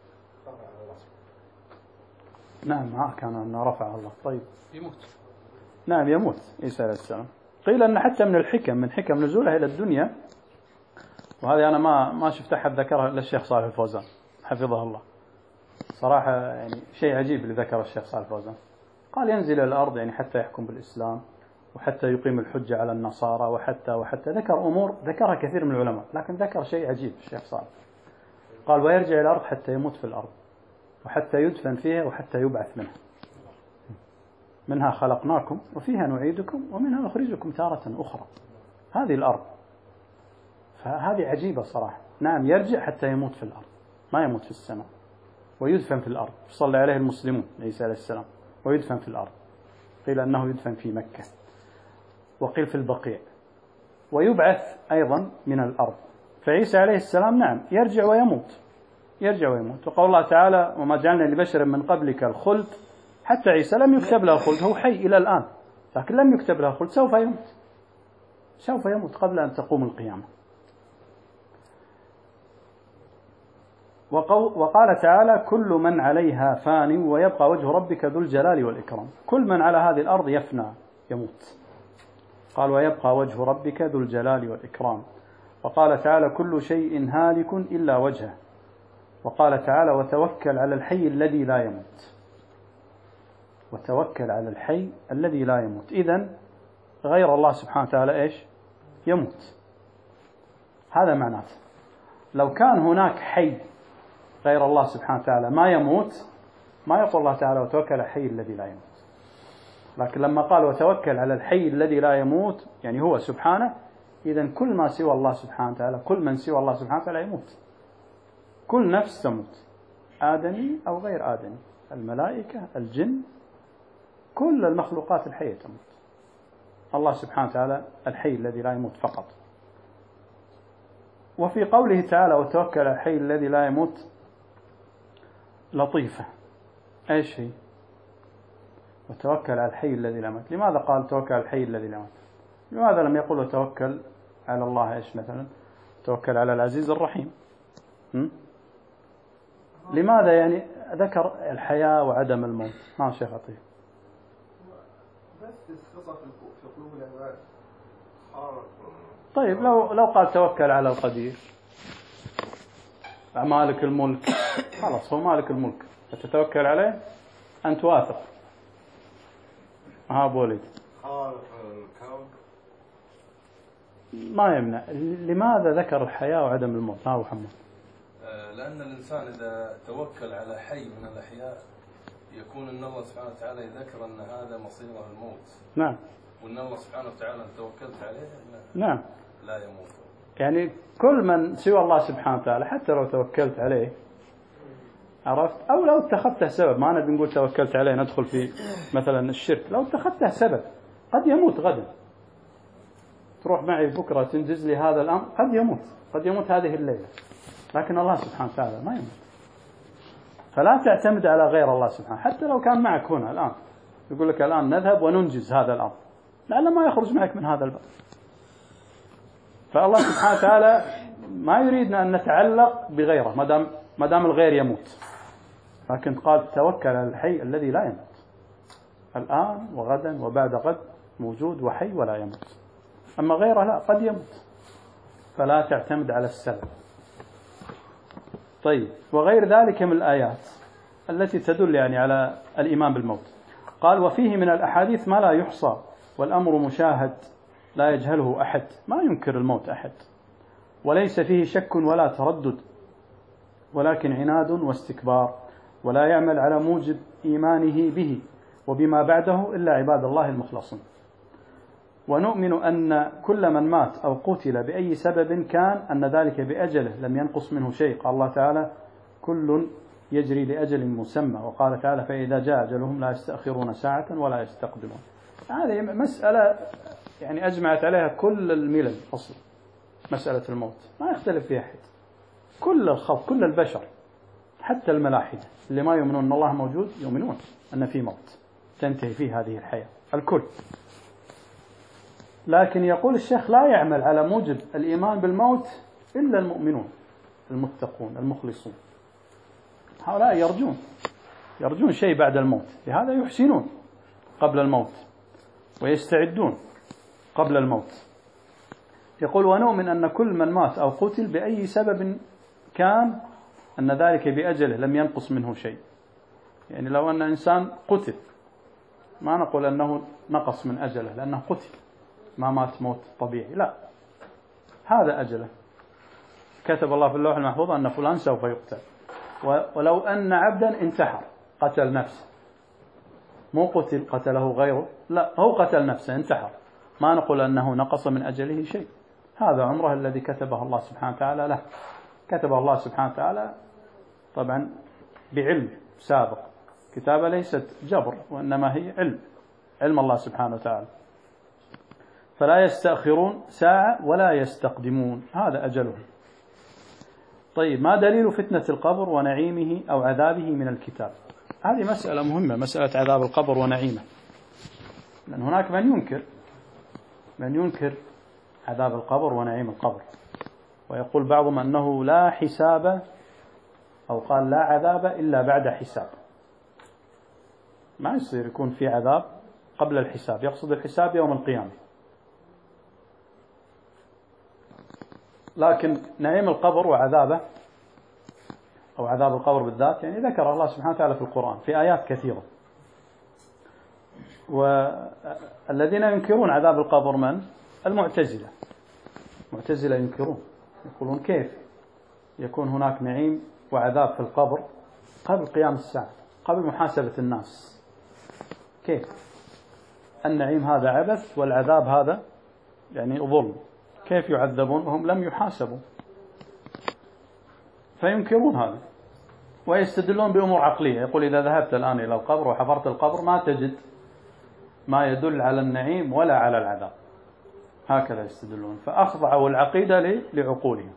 نعم ما كان أن رفعه الله. طيب يموت، نعم يموت عيسى عليه السلام. قيل أن حتى من حكم نزوله إلى الدنيا، وهذه أنا ما شفت أحد ذكرها إلا الشيخ صالح الفوزان حفظه الله. صراحة يعني شيء عجيب اللي ذكر الشيخ صالح الفوزان. قال ينزل إلى الأرض يعني حتى يحكم بالإسلام وحتى يقيم الحجة على النصارى وحتى ذكر أمور ذكرها كثير من العلماء، لكن ذكر شيء عجيب الشيخ صالح. قال ويرجع إلى الأرض حتى يموت في الأرض وحتى يدفن فيها وحتى يبعث منها خلقناكم وفيها نعيدكم ومنها نخرجكم تارة أخرى. هذه الأرض، فهذه عجيبة صراحة. نعم يرجع حتى يموت في الأرض، ما يموت في السماء. ويدفن في الأرض، صلى عليه المسلمون عيسى عليه السلام، ويدفن في الأرض. قيل أنه يدفن في مكة، وقيل في البقيع، ويبعث أيضا من الأرض. فعيسى عليه السلام نعم يرجع ويموت، يرجع ويموت. وقال الله تعالى: وما جعلنا لبشر من قبلك الخلد. حتى عيسى لم يكتب له الخلد، هو حي إلى الآن، لكن لم يكتب له الخلد، سوف يموت، سوف يموت قبل أن تقوم القيامة. وقال تعالى: كل من عليها فان ويبقى وجه ربك ذو الجلال والإكرام. كل من على هذه الأرض يفنى، يموت. قال: ويبقى وجه ربك ذو الجلال والإكرام. وقال تعالى: كل شيء هالك إلا وجهه. وقال تعالى: وتوكل على الحي الذي لا يموت. وتوكل على الحي الذي لا يموت. إذن غير الله سبحانه وتعالى إيش؟ يموت. هذا معناته. لو كان هناك حي غير الله سبحانه وتعالى ما يموت، ما يقول الله تعالى: وتوكل على الحي الذي لا يموت. لكن لما قال: وتوكل على الحي الذي لا يموت، يعني هو سبحانه، إذن كل ما سوى الله سبحانه وتعالى، كل من سوى الله سبحانه وتعالى يموت. كل نفس تموت، آدمي أو غير آدمي، الملائكة، الجن، كل المخلوقات الحية تموت. الله سبحانه وتعالى الحي الذي لا يموت فقط. وفي قوله تعالى: وتوكل على الحي الذي لا يموت، لطيفة. ايش هي؟ وتوكل على الحي الذي لا يموت. لماذا قال توكل على الحي الذي لا يموت؟ لماذا لم يقل وتوكل على الله ايش مثلا؟ توكل على العزيز الرحيم. لماذا يعني ذكر الحياة وعدم الموت؟ نعم شيخ عطية. بس الثقة في قلوب العباد. طيب لو قال توكل على القدير، مالك الملك، خلاص هو مالك الملك، فتتوكل عليه، أنت واثق. ها بوليد خالق الكون ما يمنع. لماذا ذكر الحياة وعدم الموت؟ ها محمد. لأن الإنسان إذا توكل على حي من الأحياء يكون أن الله سبحانه وتعالى يذكر أن هذا مصيره الموت. نعم. وأن الله سبحانه وتعالى توكلت عليه نعم لا يموت. يعني كل من سوى الله سبحانه وتعالى حتى لو توكلت عليه، عرفت، أو لو اتخذته سبب، ما أنا بنقول توكلت عليه ندخل في مثلا الشرك، لو اتخذته سبب قد يموت غدا. تروح معي بكرة تنجز لي هذا الأمر، قد يموت هذه الليلة، لكن الله سبحانه وتعالى ما يموت. فلا تعتمد على غير الله سبحانه، حتى لو كان معك هنا الآن يقول لك الآن نذهب وننجز هذا الأمر، لعل ما يخرج معك من هذا الباب. فالله سبحانه وتعالى ما يريدنا أن نتعلق بغيره ما دام الغير يموت، لكن قال توكل على الحي الذي لا يموت، الآن وغدا وبعد غد موجود وحي ولا يموت. أما غيره لا، قد يموت، فلا تعتمد على السبب. طيب، وغير ذلك من الآيات التي تدل يعني على الإيمان بالموت. قال: وفيه من الأحاديث ما لا يحصى، والأمر مشاهد لا يجهله أحد. ما ينكر الموت أحد، وليس فيه شك ولا تردد، ولكن عناد واستكبار، ولا يعمل على موجب إيمانه به وبما بعده إلا عباد الله المخلصين. ونؤمن أن كل من مات أو قتل بأي سبب كان أن ذلك بأجله لم ينقص منه شيء. قال الله تعالى: كل يجري لأجل مسمى. وقال تعالى: فإذا جاء أجلهم لا يستأخرون ساعة ولا يستقدمون. هذه مسألة يعني أجمعت عليها كل الملل أصلا، مسألة الموت ما يختلف فيها أحد، كل الخلق، كل البشر، حتى الملاحدة اللي ما يؤمنون أن الله موجود يؤمنون أن في موت تنتهي فيه هذه الحياة، الكل. لكن يقول الشيخ: لا يعمل على موجب الإيمان بالموت إلا المؤمنون المتقون المخلصون. هؤلاء يرجون شيء بعد الموت، لهذا يحسنون قبل الموت ويستعدون قبل الموت. يقول: ونؤمن أن كل من مات أو قتل بأي سبب كان أن ذلك بأجله لم ينقص منه شيء. يعني لو أن إنسان قتل ما نقول أنه نقص من أجله لأنه قتل، ما مات موت طبيعي، لا، هذا أجله، كتب الله في اللوح المحفوظ أن فلان سوف يقتل. ولو أن عبدا انتحر قتل نفسه، مو قتله غيره، لا، هو قتل نفسه انتحر، ما نقول أنه نقص من أجله شيء. هذا عمره الذي كتبه الله سبحانه وتعالى له، كتبه الله سبحانه وتعالى طبعا بعلم سابق، كتابة ليست جبر وإنما هي علم الله سبحانه وتعالى. فلا يستأخرون ساعة ولا يستقدمون، هذا أجلهم. طيب، ما دليل فتنة القبر ونعيمه أو عذابه من الكتاب؟ هذه مسألة مهمة، مسألة عذاب القبر ونعيمه، لأن هناك من ينكر عذاب القبر ونعيم القبر، ويقول بعضهم أنه لا حساب، أو قال لا عذاب إلا بعد حساب. ما يصير يكون في عذاب قبل الحساب، يقصد الحساب يوم القيامة. لكن نعيم القبر وعذابه، أو عذاب القبر بالذات، يعني ذكر الله سبحانه وتعالى في القرآن في آيات كثيرة. والذين ينكرون عذاب القبر من؟ المعتزلة ينكرون، يقولون كيف يكون هناك نعيم وعذاب في القبر قبل قيام الساعة، قبل محاسبة الناس؟ كيف؟ النعيم هذا عبث والعذاب هذا يعني ظلم، كيف يعذبون وهم لم يحاسبوا؟ فينكرون هذا ويستدلون بأمور عقلية. يقول إذا ذهبت الآن إلى القبر وحفرت القبر ما تجد ما يدل على النعيم ولا على العذاب، هكذا يستدلون، فأخضعوا العقيدة لعقولهم.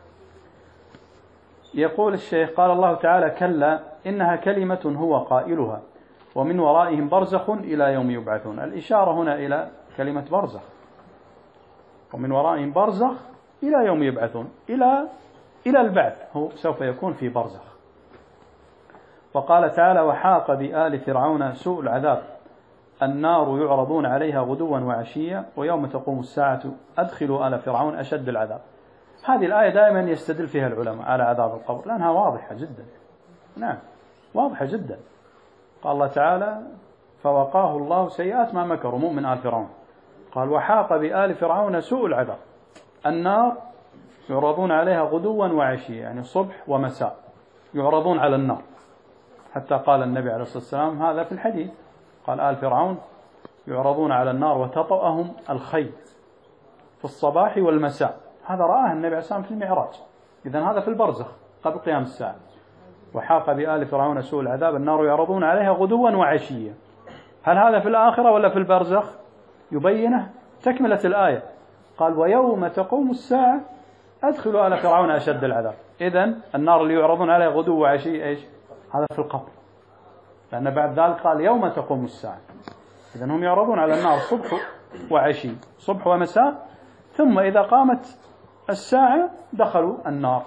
يقول الشيخ: قال الله تعالى: كلا إنها كلمة هو قائلها ومن ورائهم برزخ إلى يوم يبعثون. الإشارة هنا إلى كلمة برزخ، ومن ورائهم برزخ إلى يوم يبعثون، إلى البعث، هو سوف يكون في برزخ. وقال تعالى: وحاق بآل فرعون سوء العذاب النار يعرضون عليها غدوا وعشيا ويوم تقوم الساعة أدخلوا آل فرعون أشد العذاب. هذه الآية دائما يستدل فيها العلماء على عذاب القبر لأنها واضحة جدا. نعم، واضحة جدا. قال الله تعالى: فوقاه الله سيئات ما مكروا، مؤمن آل فرعون. قال: وحاق بآل فرعون سوء العذاب النار يعرضون عليها غدوا وعشيا، يعني صبح ومساء يعرضون على النار، حتى قال النبي عليه الصلاة والسلام هذا في الحديث، قال: آل فرعون يعرضون على النار وتطأهم الخيل في الصباح والمساء. هذا رآه النبي عليه الصلاة والسلام في المعراج، إذن هذا في البرزخ قبل قيام الساعة. وحاق بآل فرعون سوء العذاب النار يعرضون عليها غدوا وعشيا. هل هذا في الآخرة ولا في البرزخ؟ يبينه تكملة الآية، قال: ويوم تقوم الساعة أدخلوا آل فرعون أشد العذاب. إذن النار اللي يعرضون عليها غدو وعشي إيش؟ هذا في القبر، لأن بعد ذلك قال: يوم تقوم الساعة. إذن هم يعرضون على النار صبح وعشي، صبح ومساء، ثم إذا قامت الساعة دخلوا النار.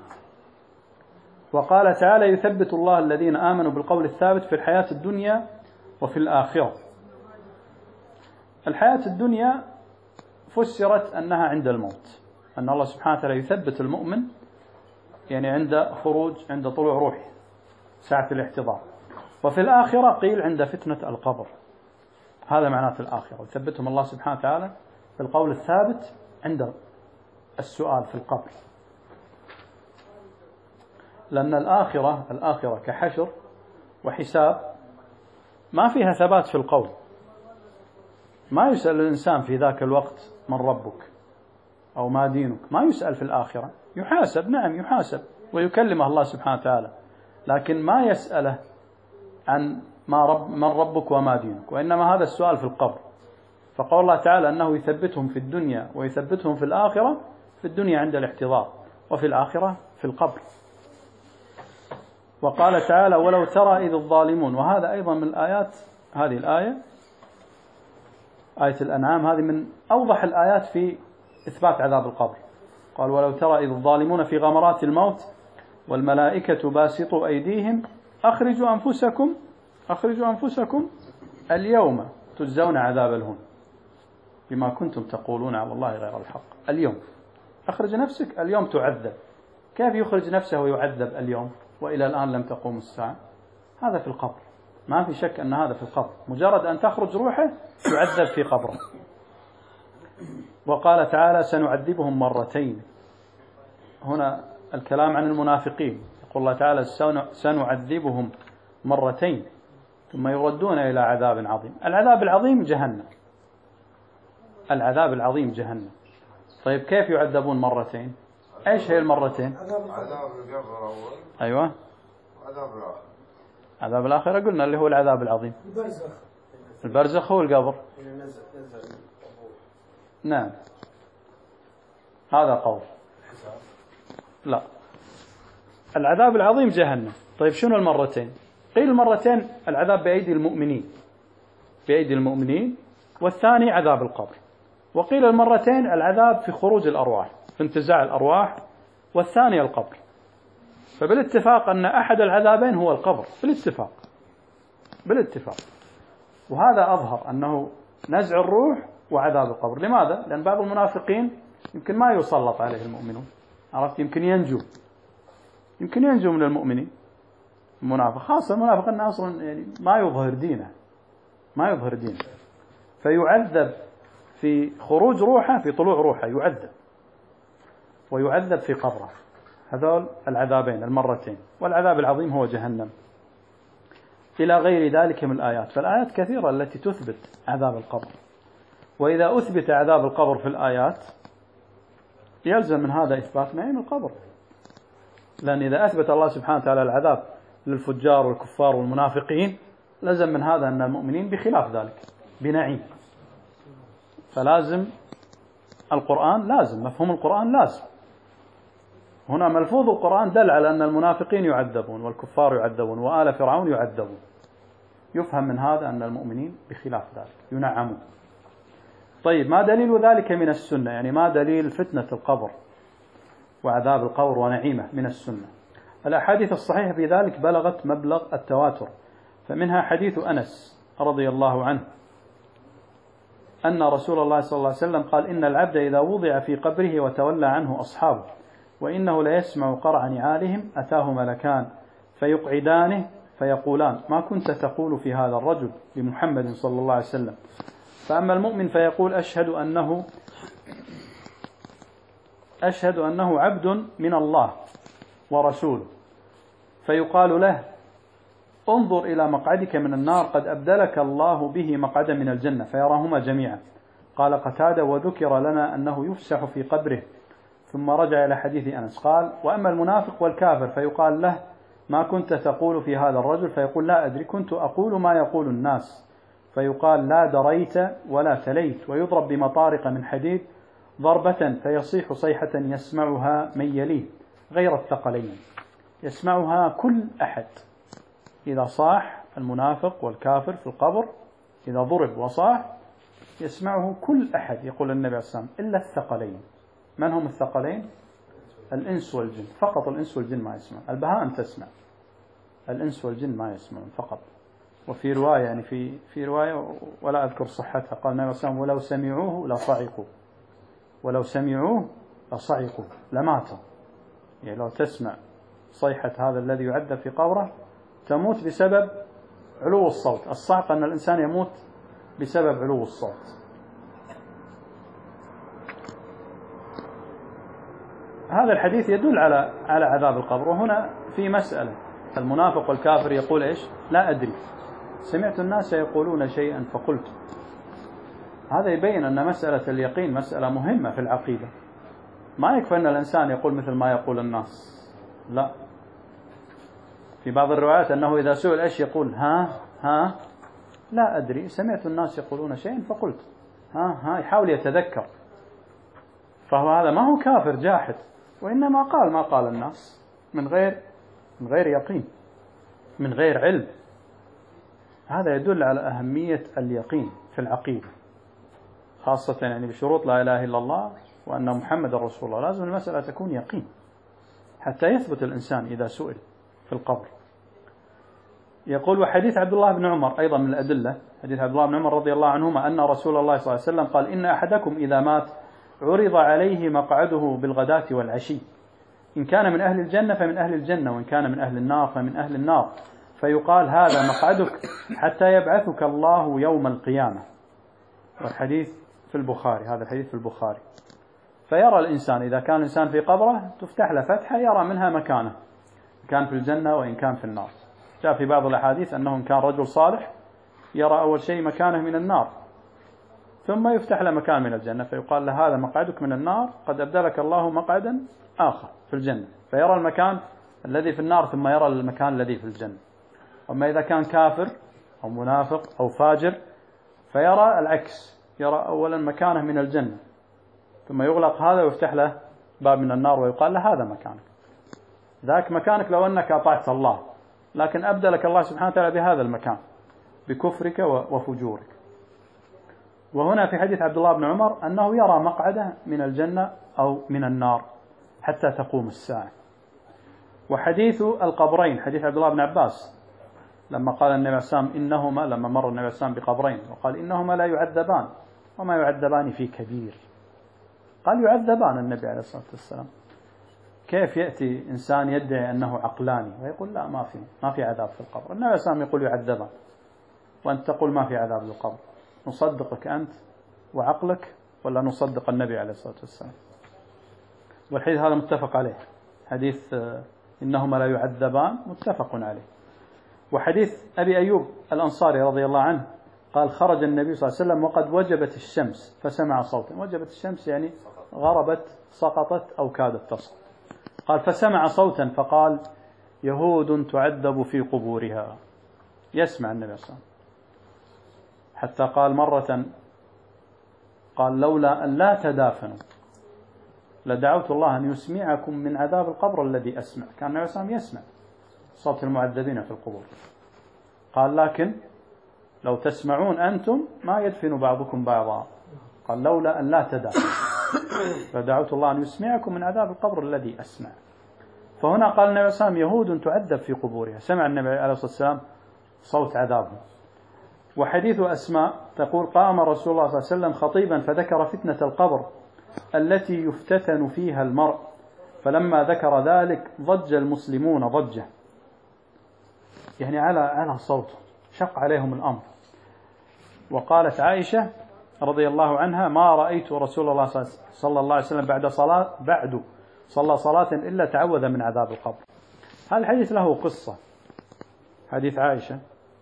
وقال تعالى: يثبت الله الذين آمنوا بالقول الثابت في الحياة الدنيا وفي الآخرة. الحياة الدنيا فسرت أنها عند الموت، أن الله سبحانه وتعالى يثبت المؤمن يعني عند طلوع روحه، ساعة الاحتضار. وفي الآخرة قيل عند فتنة القبر، هذا معناه في الآخرة، يثبتهم الله سبحانه وتعالى بالقول الثابت عند السؤال في القبر. لأن الآخرة كحشر وحساب ما فيها ثبات في القول، ما يسأل الإنسان في ذاك الوقت من ربك أو ما دينك، ما يسأل في الآخرة، يحاسب، نعم يحاسب ويكلمه الله سبحانه وتعالى، لكن ما يسأله عن من ربك وما دينك، وإنما هذا السؤال في القبر. فقال الله تعالى أنه يثبتهم في الدنيا ويثبتهم في الآخرة، في الدنيا عند الاحتضار، وفي الآخرة في القبر. وقال تعالى: ولو ترى إذ الظالمون، وهذا أيضا من الآيات، هذه الآية آية الأنعام هذه من أوضح الآيات في إثبات عذاب القبر. قال: ولو ترى إذ الظالمون في غمرات الموت والملائكة باسطوا أيديهم أخرجوا أنفسكم اليوم تجزون عذاب الهون بما كنتم تقولون على الله غير الحق. اليوم أخرج نفسك، اليوم تعذب. كيف يخرج نفسه ويعذب اليوم وإلى الآن لم تقوم الساعة؟ هذا في القبر، ما في شك أن هذا في القبر، مجرد أن تخرج روحه يعذب في قبره. وقال تعالى: سنعذبهم مرتين. هنا الكلام عن المنافقين، يقول الله تعالى: سنعذبهم مرتين ثم يردون إلى عذاب عظيم. العذاب العظيم جهنم. طيب كيف يعذبون مرتين؟ ايش هي المرتين؟ عذاب القبر الاول، ايوه، عذاب الآخرة قلنا اللي هو العذاب العظيم. البرزخ هو القبر. نعم هذا قول. لا العذاب العظيم جهنم. طيب شنو المرتين؟ قيل المرتين العذاب بأيدي المؤمنين، بأيدي المؤمنين، والثاني عذاب القبر. وقيل المرتين العذاب في خروج الأرواح، في انتزاع الأرواح، والثاني القبر. فبالاتفاق أن أحد العذابين هو القبر، بالاتفاق. وهذا أظهر أنه نزع الروح وعذاب القبر. لماذا؟ لأن بعض المنافقين يمكن ما يسلط عليه المؤمنون، عرفت؟ يمكن ينجو من المؤمنين. المنافق خاصة المنافق أنه أصلا يعني ما يظهر دينه، فيعذب في خروج روحه، في طلوع روحه يعذب، ويعذب في قبره. هذول العذابين المرتين. والعذاب العظيم هو جهنم، إلى غير ذلك من الآيات. فالآيات كثيرة التي تثبت عذاب القبر. وإذا أثبت عذاب القبر في الآيات يلزم من هذا إثبات نعيم القبر، لأن إذا أثبت الله سبحانه وتعالى العذاب للفجار والكفار والمنافقين لزم من هذا أن المؤمنين بخلاف ذلك بنعيم. فلازم القرآن، لازم مفهوم القرآن لازم. هنا ملفوظ القرآن دل على أن المنافقين يعذبون والكفار يعذبون وآل فرعون يعذبون. يفهم من هذا أن المؤمنين بخلاف ذلك ينعمون. طيب ما دليل ذلك من السنة؟ يعني ما دليل فتنة القبر وعذاب القبر ونعيمه من السنة؟ الأحاديث الصحيحة في ذلك بلغت مبلغ التواتر. فمنها حديث أنس رضي الله عنه أن رسول الله صلى الله عليه وسلم قال: إن العبد إذا وضع في قبره وتولى عنه أصحابه وإنه ليسمع قرع نعالهم أتاه ملكان فيقعدانه فيقولان: ما كنت تقول في هذا الرجل، بمحمد صلى الله عليه وسلم؟ فأما المؤمن فيقول: أشهد أنه عبد من الله ورسوله. فيقال له: انظر إلى مقعدك من النار قد أبدلك الله به مقعدا من الجنة. فيراهما جميعا. قال قتادة: وذكر لنا أنه يفسح في قبره. ثم رجع إلى حديث أنس قال: وأما المنافق والكافر فيقال له: ما كنت تقول في هذا الرجل؟ فيقول: لا أدري، كنت أقول ما يقول الناس. فيقال: لا دريت ولا تليت. ويضرب بمطارق من حديد ضربة فيصيح صيحة يسمعها من يليه غير الثقلين، يسمعها كل أحد. إذا صاح المنافق والكافر في القبر، إذا ضرب وصاح يسمعه كل أحد، يقول النبي عليه الصلاة والسلام، إلا الثقلين. من هم الثقلين؟ الإنس والجن. فقط الإنس والجن ما يسمع. البهائم تسمع، الإنس والجن ما يسمعون فقط. وفي رواية، يعني في رواية ولا أذكر صحتها، قال النبي صلى الله عليه وسلم: ولو سمعوه لصعقوا، ولو سمعوه لصعقوا، لماتوا. يعني لو تسمع صيحة هذا الذي يعذب في قبره تموت بسبب علو الصوت. الصعق أن الإنسان يموت بسبب علو الصوت. هذا الحديث يدل على عذاب القبر. وهنا في مسألة، المنافق والكافر يقول إيش؟ لا أدري، سمعت الناس يقولون شيئا فقلت. هذا يبين أن مسألة اليقين مسألة مهمة في العقيدة. ما يكفي أن الإنسان يقول مثل ما يقول الناس، لا. في بعض الروايات أنه إذا سئل إيش يقول: ها لا أدري، سمعت الناس يقولون شيئا فقلت. يحاول يتذكر. فهو هذا ما هو كافر جاحد، وإنما قال ما قال الناس من غير يقين، من غير علم. هذا يدل على أهمية اليقين في العقيدة، خاصة يعني بشروط لا إله إلا الله وأن محمد رسول الله. لازم المسألة تكون يقين حتى يثبت الإنسان إذا سئل في القبر. يقول: وحديث عبد الله بن عمر أيضا من الأدلة، حديث عبد الله بن عمر رضي الله عنهما أن رسول الله صلى الله عليه وسلم قال: إن أحدكم إذا مات عرض عليه مقعده بالغداة والعشي، إن كان من أهل الجنة فمن أهل الجنة، وإن كان من أهل النار فمن أهل النار. فيقال: هذا مقعدك حتى يبعثك الله يوم القيامة. والحديث في البخاري، هذا الحديث في البخاري. فيرى الإنسان إذا كان الإنسان في قبره تفتح له فتحة يرى منها مكانه، إن كان في الجنة وإن كان في النار. جاء في بعض الأحاديث أنه إن كان رجل صالح يرى أول شيء مكانه من النار، ثم يفتح له مكان من الجنة، فيقال له: هذا مقعدك من النار، قد أبدلك الله مقعدا آخر في الجنة. فيرى المكان الذي في النار ثم يرى المكان الذي في الجنة. أما إذا كان كافر أو منافق أو فاجر فيرى العكس، يرى أولا مكانه من الجنة ثم يغلق هذا ويفتح له باب من النار ويقال له هذا مكانك، ذاك مكانك لو أنك أطعت الله، لكن أبدلك الله سبحانه وتعالى بهذا المكان بكفرك وفجورك. وهنا في حديث عبد الله بن عمر أنه يرى مقعده من الجنة أو من النار حتى تقوم الساعة. وحديث القبرين حديث عبد الله بن عباس لما قال النبي عليه الصلاة والسلام إنهما، لما مر النبي عليه الصلاة والسلام بقبرين وقال إنهما لا يعذبان وما يعذبان في كبير، قال يعذبان النبي عليه الصلاة والسلام. كيف يأتي إنسان يدعي أنه عقلاني ويقول لا ما في عذاب في القبر؟ النبي عليه الصلاة والسلام يقول يعذبان وأنت تقول ما في عذاب في القبر، نصدقك أنت وعقلك ولا نصدق النبي عليه الصلاة والسلام؟ والحديث هذا متفق عليه، حديث إنهما لا يعذبان متفق عليه. وحديث أبي أيوب الأنصاري رضي الله عنه قال خرج النبي صلى الله عليه وسلم وقد وجبت الشمس فسمع صوتا، وجبت الشمس يعني غربت سقطت أو كادت تسقط، قال فسمع صوتا فقال يهود تعذب في قبورها، يسمع النبي صلى الله عليه وسلم، حتى قال مرة قال لولا أن لا تدافنوا لدعوت الله أن يسمعكم من عذاب القبر الذي أسمع. كان النبي صلى الله عليه وسلم يسمع صوت المعذبين في القبور، قال لكن لو تسمعون أنتم ما يدفن بعضكم بعضا، قال لولا أن لا تدافنوا لدعوت الله أن يسمعكم من عذاب القبر الذي أسمع. فهنا قال النبي صلى الله عليه وسلم يهود تعذب في قبورها، سمع النبي عليه الصلاة والسلام صوت عذابهم. وحديث أسماء تقول قام رسول الله صلى الله عليه وسلم خطيبا فذكر فتنة القبر التي يفتتن فيها المرء، فلما ذكر ذلك ضج المسلمون ضجة، يعني على صوته، شق عليهم الأمر. وقالت عائشة رضي الله عنها ما رأيت رسول الله صلى الله عليه وسلم بعد صلى صلاة إلا تعوذ من عذاب القبر. هذا الحديث له قصة، حديث عائشة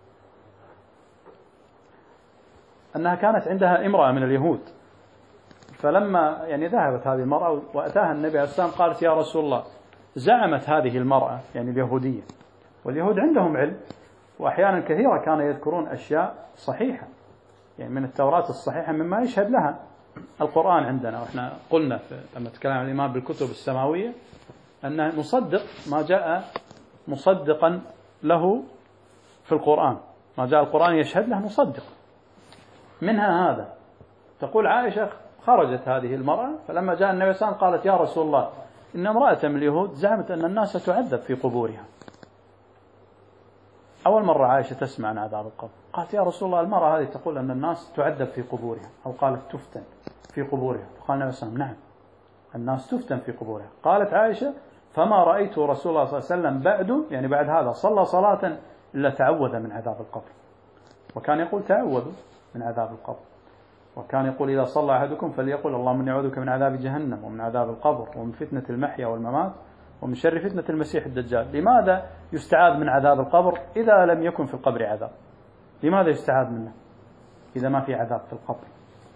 أنها كانت عندها امرأة من اليهود، فلما يعني ذهبت هذه المرأة وأتاها النبي عليه الصلاة والسلام قالت يا رسول الله، زعمت هذه المرأة يعني اليهودية، واليهود عندهم علم وأحيانا كثيرة كانوا يذكرون أشياء صحيحة يعني من التوراة الصحيحة مما يشهد لها القرآن عندنا. وإحنا قلنا لما تكلم عن الإيمان بالكتب السماوية أن نصدق ما جاء مصدقا له في القرآن، ما جاء القرآن يشهد له نصدق. منها هذا، تقول عائشة خرجت هذه المرأة فلما جاء النبي صلى الله عليه وسلم قالت يا رسول الله إن امرأة من اليهود زعمت أن الناس تعذب في قبورها. أول مرة عائشة تسمع عن عذاب القبر، قالت يا رسول الله المرأة هذه تقول أن الناس تعذب في قبورها، أو قالت تفتن في قبورها. فقال النبي صلى الله عليه وسلم نعم الناس تفتن في قبورها. قالت عائشة فما رأيت رسول الله صلى الله عليه وسلم بعد يعني بعد هذا صلى صلاة إلا تعوذ من عذاب القبر، وكان يقول تعوذوا من عذاب القبر، وكان يقول إذا صلى أحدكم فليقل اللهم إني أعوذ بك من عذاب جهنم ومن عذاب القبر ومن فتنة المحيا والممات ومن شر فتنة المسيح الدجال. لماذا يستعاذ من عذاب القبر إذا لم يكن في القبر عذاب؟ لماذا يستعاذ منه إذا ما في عذاب في القبر؟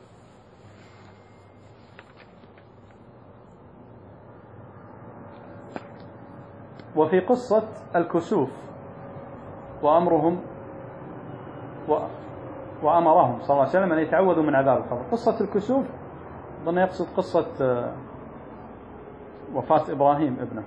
وفي قصة الكسوف وأمرهم وأمرهم صلى الله عليه وسلم أن يتعوذوا من عذاب القبر. قصة الكسوف ظن يقصد قصة وفاة إبراهيم ابنه،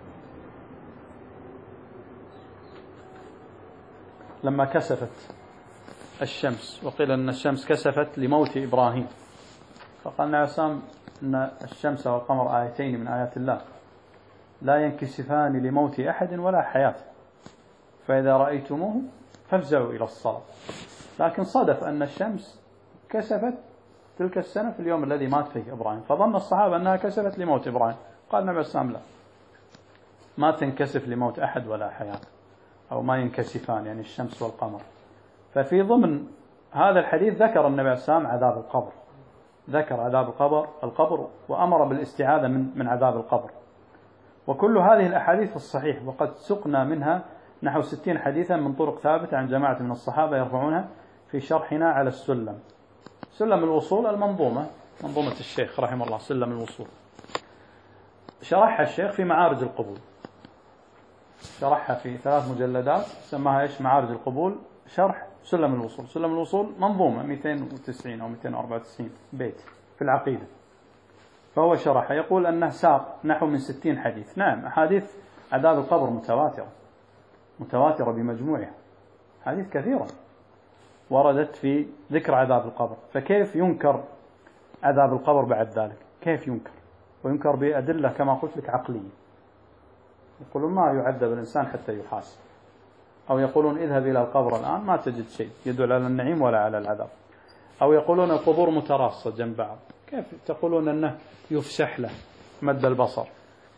لما كسفت الشمس، وقيل أن الشمس كسفت لموت إبراهيم، فقال النبي صلى الله عليه وسلم أن الشمس والقمر آيتين من آيات الله لا ينكسفان لموت أحد ولا حياة، فإذا رأيتموه فافزعوا إلى الصلاة. لكن صادف أن الشمس كسفت تلك السنة في اليوم الذي مات فيه إبراهيم، فظن الصحابة أنها كسفت لموت إبراهيم. قال النبي صلى الله عليه وسلم لا، ما تنكسف لموت أحد ولا حياة، أو ما ينكسفان يعني الشمس والقمر. ففي ضمن هذا الحديث ذكر النبي صلى الله عليه وسلم عذاب القبر، ذكر عذاب القبر وأمر بالاستعاذة من عذاب القبر. وكل هذه الأحاديث الصحيح، وقد سقنا منها نحو 60 حديثا من طرق ثابتة عن جماعة من الصحابة يرفعونها في شرحنا على السلم، سلم الوصول المنظومة، منظومة الشيخ رحمه الله، سلم الوصول، شرحها الشيخ في معارج القبول. شرحها في 3 مجلدات سماها إيش؟ معارج القبول شرح سلم الوصول. سلم الوصول منظومة 290 أو 294 بيت في العقيدة، فهو شرحها. يقول أنه ساق نحو من 60 حديث. نعم، أحاديث عذاب القبر متواترة بمجموعها، حديث كثيرة وردت في ذكر عذاب القبر، فكيف ينكر عذاب القبر بعد ذلك؟ كيف ينكر؟ وينكر بأدلة كما قلت لك عقلية. يقولون ما يعذب الإنسان حتى يحاسب، أو يقولون اذهب إلى القبر الآن ما تجد شيء يدل على النعيم ولا على العذاب، أو يقولون القبور متراصة جنب بعض. كيف تقولون أنه يفسح له مد البصر؟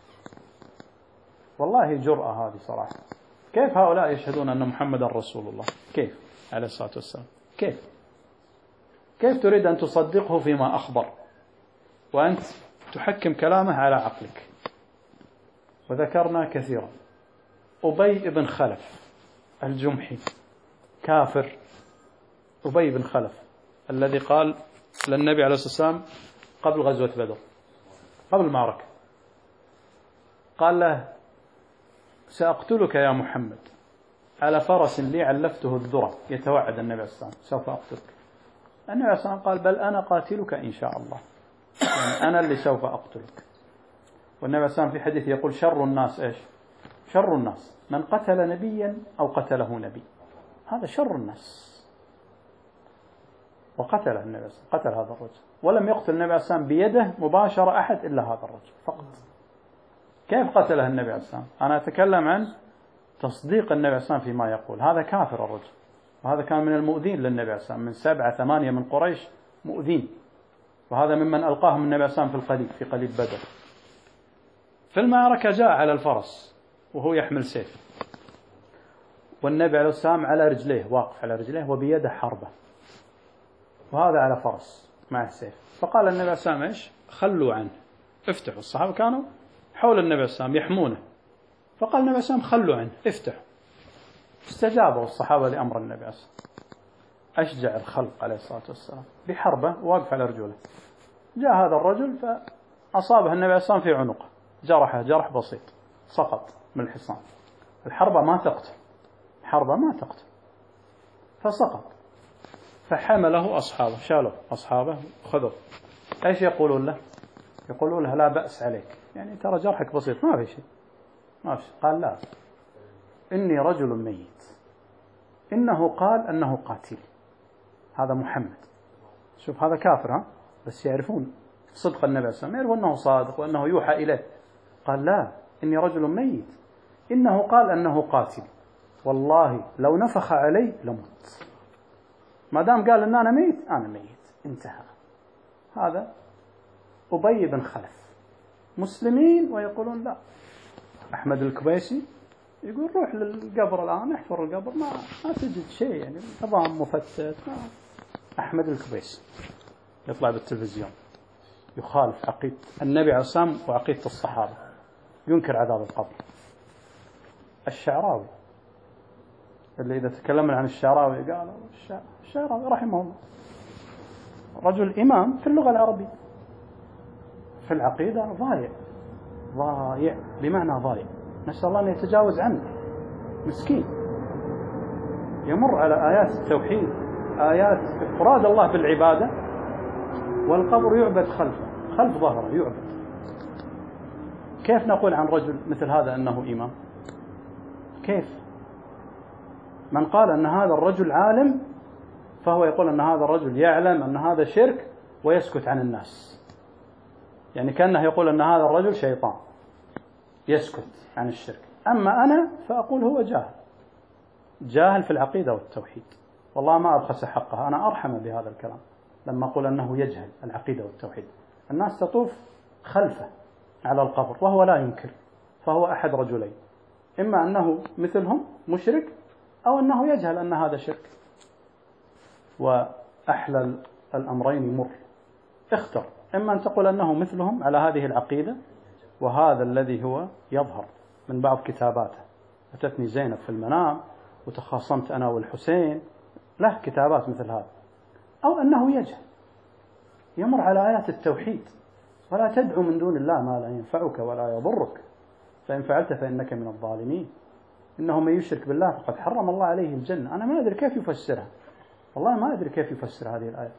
والله جرأة هذه صراحة. كيف هؤلاء يشهدون أن محمد رسول الله؟ كيف عليه الصلاة والسلام؟ كيف تريد أن تصدقه فيما أخبر وأنت تحكم كلامه على عقلك؟ وذكرنا كثيرا أبي بن خلف الجمحي كافر. أبي بن خلف الذي قال للنبي عليه الصلاة والسلام قبل غزوة بدر، قبل المعركة، قال له سأقتلك يا محمد على فرس لي علفته الذرة. يتوعد النبي عليه الصلاة والسلام سوف أقتلك. النبي عليه الصلاة والسلام قال بل أنا قاتلك إن شاء الله، يعني أنا اللي سوف أقتلك. والنبي عليه الصلاة والسلام في حديث يقول شر الناس إيش؟ شر الناس من قتل نبيا أو قتله نبي. هذا شر الناس. وقتله النبي عليه الصلاة والسلام، قتل هذا الرجل، ولم يقتل النبي عليه الصلاة والسلام بيده مباشرة أحد إلا هذا الرجل فقط. كيف قتله النبي عليه الصلاة والسلام؟ أنا أتكلم عن تصديق النبي عليه الصلاة والسلام فيما يقول. هذا كافر الرجل، وهذا كان من المؤذين للنبي عليه الصلاة والسلام، من 7 8 من قريش مؤذين، وهذا ممن ألقاهم النبي عليه الصلاة والسلام في القليب، في قليب بدر. في المعركة جاء على الفرس وهو يحمل سيف، والنبي عليه الصلاة والسلام على رجليه، واقف على رجليه وبيده حربة، وهذا على فرس مع السيف. فقال النبي عليه الصلاة والسلام إيش؟ خلوا عنه، افتحوا. الصحابة كانوا حول النبي عليه الصلاة والسلام يحمونه، فقال النبي عليه الصلاة والسلام خلوا عنه، افتحوا. استجابوا الصحابة لأمر النبي عليه الصلاة والسلام. أشجع الخلق عليه الصلاة والسلام بحربة واقف على رجله. جاء هذا الرجل فأصابه النبي عليه الصلاة والسلام في عنقه، جرحه جرح بسيط، سقط من الحصان. الحربة ما تقتل، حربة ما تقتل، فسقط. فحمله أصحابه، شالوا أصحابه خذوا. إيش يقولون له؟ يقولون له لا بأس عليك، يعني ترى جرحك بسيط ما في شيء، ما في شيء. قال لا، إني رجل ميت، إنه قال أنه قاتل. هذا محمد، شوف هذا كافر ها، بس يعرفون صدق النبي عليه الصلاة والسلام، يعرفون أنه صادق وأنه يوحى إليه. قال لا، إني رجل ميت، إنه قال أنه قاتل، والله لو نفخ علي لمت. ما دام قال أن أنا ميت أنا ميت، انتهى. هذا أبي بن خلف. مسلمين ويقولون لا. أحمد الكبيسي يقول روح للقبر الآن، احفر القبر ما تجد شيء، يعني نظام مفتت. أحمد الكبيسي يطلع بالتلفزيون يخالف عقيدة النبي عليه الصلاة والسلام وعقيدة الصحابة، ينكر عذاب القبر. الشعراوي اللي إذا تكلمنا عن الشعراوي قال الشعراوي رحمه الله رجل إمام في اللغة العربية، في العقيدة ضايع بمعنى ضايع، نسأل الله أن يتجاوز عنه. مسكين يمر على آيات التوحيد، آيات إفراد الله بالعبادة، والقبر يعبد خلف ظهره يعبد. كيف نقول عن رجل مثل هذا أنه إمام؟ كيف؟ من قال أن هذا الرجل عالم فهو يقول أن هذا الرجل يعلم أن هذا شرك ويسكت عن الناس، يعني كأنه يقول أن هذا الرجل شيطان يسكت عن الشرك. أما أنا فأقول هو جاهل في العقيدة والتوحيد، والله ما أبخس حقه، أنا أرحم بهذا الكلام لما أقول أنه يجهل العقيدة والتوحيد. الناس تطوف خلفه على القبر وهو لا ينكر، فهو أحد رجلين، إما أنه مثلهم مشرك أو أنه يجهل أن هذا شرك. وأحلى الأمرين مر، اختر، إما أن تقول أنه مثلهم على هذه العقيدة، وهذا الذي هو يظهر من بعض كتاباته، أتتني زينب في المنام وتخاصمت أنا والحسين، له كتابات مثل هذا، أو أنه يجهل يمر على آيات التوحيد، ولا تدعو من دون الله ما لا ينفعك ولا يضرك، فإن فعلت فإنك من الظالمين. إنه من يشرك بالله فقد حرم الله عليه الجنة. أنا ما أدري كيف يفسرها، والله ما أدري كيف يفسر هذه الآية.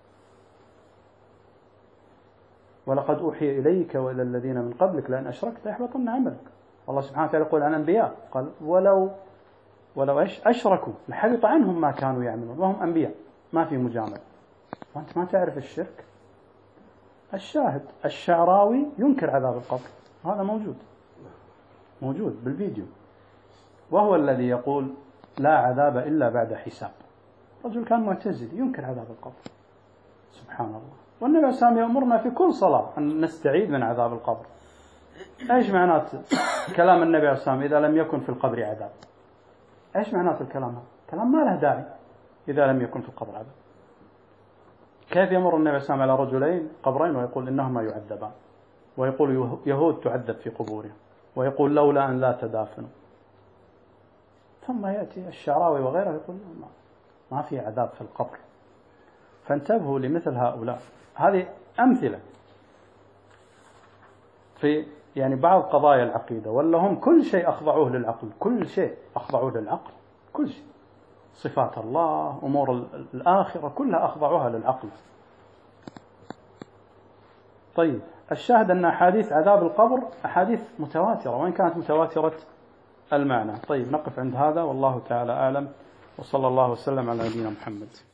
ولقد أوحي إليك وإلى الذين من قبلك لأن أشركت يحبطن عملك. الله سبحانه وتعالى يقول عن الأنبياء قال ولو أشركوا لحبط عنهم ما كانوا يعملون وهم أنبياء، ما في مجاملة. وأنت ما تعرف الشرك. الشاهد الشعراوي ينكر عذاب القبر، هذا موجود بالفيديو، وهو الذي يقول لا عذاب إلا بعد حساب. رجل كان معتزلي ينكر عذاب القبر، سبحان الله. والنبي صلى الله عليه وسلم يأمرنا في كل صلاة أن نستعيذ من عذاب القبر. إيش معنات كلام النبي صلى الله عليه وسلم إذا لم يكن في القبر عذاب؟ إيش معنات الكلام هذا؟ كلام ما له داعي إذا لم يكن في القبر عذاب. كيف يمر النبي صلى الله عليه وسلم على رجلين قبرين ويقول إنهما يعذبان، ويقول يهود تعذب في قبورهم، ويقول لولا أن لا تدافنوا. ثم يأتي الشعراوي وغيره يقول ما في عذاب في القبر. فانتبهوا لمثل هؤلاء. هذه أمثلة في يعني بعض قضايا العقيدة، ولا هم كل شيء أخضعوه للعقل، كل شيء أخضعوه للعقل، كل شيء، صفات الله، أمور الآخرة كلها أخضعوها للعقل. طيب الشاهد أن أحاديث عذاب القبر أحاديث متواترة، وإن كانت متواترة المعنى. طيب نقف عند هذا، والله تعالى أعلم، وصلى الله وسلم على نبينا محمد.